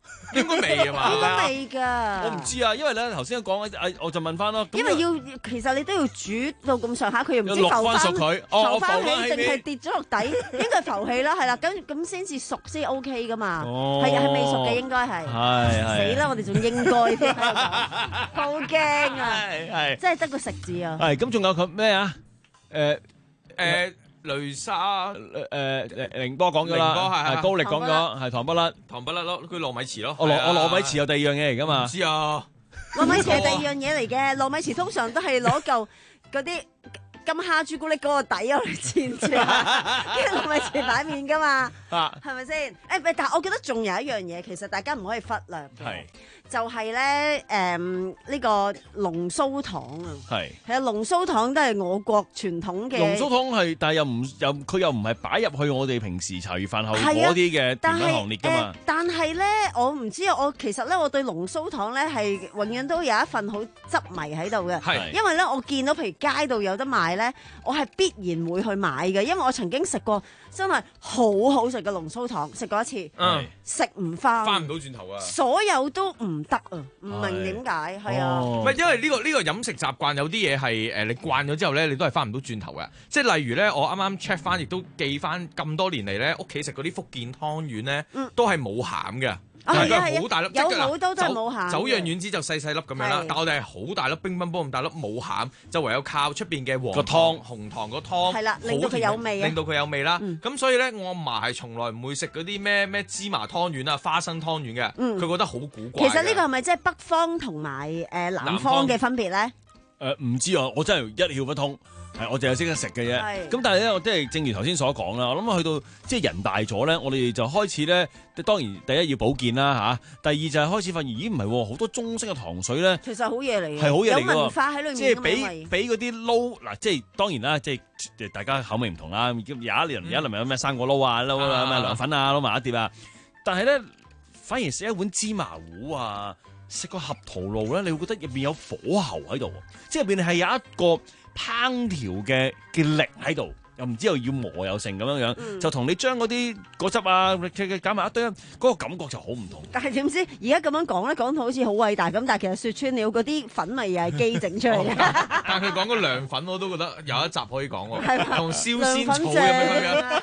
應該未啊嘛， 應該未㗎。 我唔知啊，因為咧頭先講誒，我就問翻咯。 因為要其實你都要煮到咁上下，佢又唔知浮翻熟佢， 浮翻起定係跌咗落底，應該係浮起啦，係啦，咁咁先至熟先 OK 㗎嘛。係係未熟嘅應該係。係係。死啦！我哋仲應該添，好驚啊！係即係得個食字啊。 係咁，仲有佢咩啊？誒誒。雷沙誒誒寧波講咗啦，係高力講咗，係糖不甩， 糖不甩咯，佢糯米糍咯。 我糯我糯米糍有第二樣嘢嚟㗎嘛？ 唔知啊， 糯米糍係第二樣嘢嚟嘅，糯米糍通常都係攞嚿嗰啲金蝦朱古力嗰個底我嚟煎住，跟住糯米糍擺面㗎嘛，係咪先？誒，但係我覺得仲有一樣嘢，其實大家唔可以忽略嘅。就係咧，誒呢個龍鬚糖啊，係係啊，龍鬚糖都係我國傳統嘅。 龍鬚糖係，但係又唔又佢又唔係擺入去我哋平時茶餘飯後嗰啲嘅甜品行列㗎嘛。 但係咧，我唔知啊，我其實咧，我對龍鬚糖咧係永遠都有一份好執迷喺度嘅。係，因為咧，我見到譬如街度有得賣咧，我係必然會去買嘅，因為我曾經食過真係好好食嘅龍鬚糖，食過一次，嗯，食唔翻， 翻唔到轉頭啊， 所有都唔得啊，唔明點解，係啊， 唔係因為呢個呢個飲食習慣有啲嘢係誒你慣咗之後咧，你都係翻唔到轉頭嘅。即係例如咧，我啱啱 check 翻，亦都記翻咁多年嚟咧，屋企食嗰啲福建湯圓咧，都係冇餡嘅。係啊，好大粒， 有好多都係冇餡。 走樣丸子就細細粒咁樣啦，但我哋係好大粒，乒乓波咁大粒冇餡，就唯有靠出邊嘅黃湯、紅糖個湯， 係啦，令到佢有味啊， 令到佢有味啦。咁所以咧，我阿嫲係從來唔會食嗰啲咩咩芝麻湯圓啊、花生湯圓嘅，佢覺得好古怪。 其實呢個係咪即係北方同埋誒南方嘅分別咧？ 誒唔知啊，我真係一竅不通。係，我淨係識得食嘅啫。咁但係咧，我即係正如頭先所講啦。我諗去到即係人大咗咧，我哋就開始咧，當然第一要保健啦嚇，第二就係開始發現，咦唔係喎，好多中式嘅糖水咧， 其實好嘢嚟嘅， 係好嘢嚟嘅， 有文化喺裏面。 即係俾俾嗰啲撈嗱，即係當然啦，即係大家口味唔同啦。有一輪有一輪咪有咩生果撈啊，撈啊咩涼粉啊，撈埋一碟啊。但係咧，反而食一碗芝麻糊啊，食個合桃露咧，你會覺得入邊有火候喺度，即係入邊係有一個烹調嘅嘅力喺度，又唔知又要磨又成咁樣樣，嗯、就同你將嗰啲果汁啊嘅搞埋一堆，嗰、嗰個感覺就好唔同。 但係點知而家咁樣講咧，講到好似好偉大咁，但係其實説穿了嗰啲粉味又係機整出嚟嘅。 但係佢講個涼粉我都覺得有一集可以講喎，同燒仙草咁樣樣。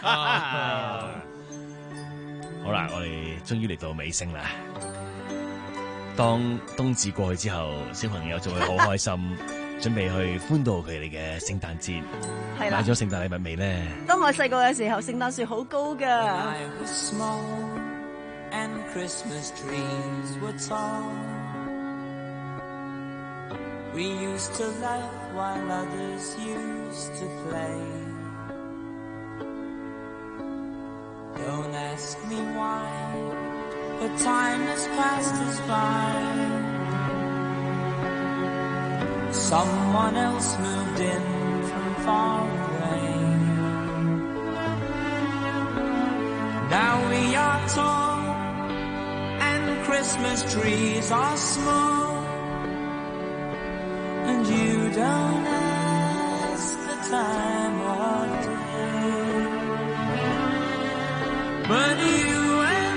好啦，我哋終於嚟到尾聲啦。當冬至過去之後，小朋友就會好開心。準備去歡度佢哋嘅聖誕節，買咗聖誕禮物未咧？ 當我細個嘅時候，聖誕樹好高㗎。 Someone else moved in from far away. Now we are tall and Christmas trees are small, and you don't ask the time of day, but you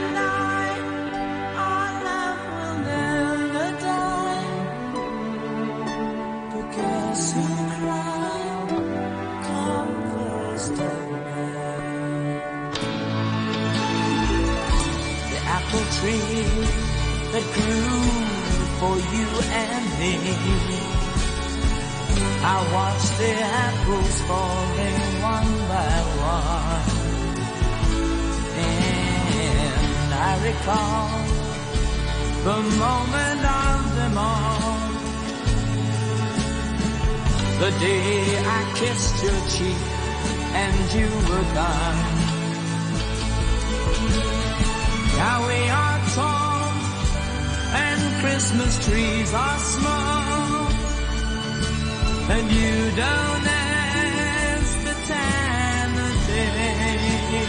tree that grew for you and me. I watched the apples falling one by one, and I recall the moment of them all, the day I kissed your cheek and you were gone. Now we are tall and Christmas trees are small, and you don't ask the time of day,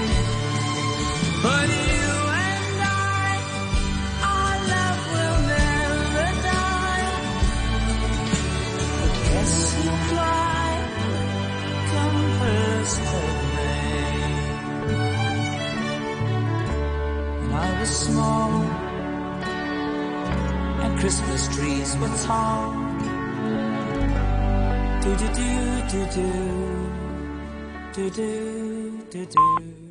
but you and I, our love will never die. But yes, you cry come first of May. I was small Christmas trees were tall. Do do do do do do do do do.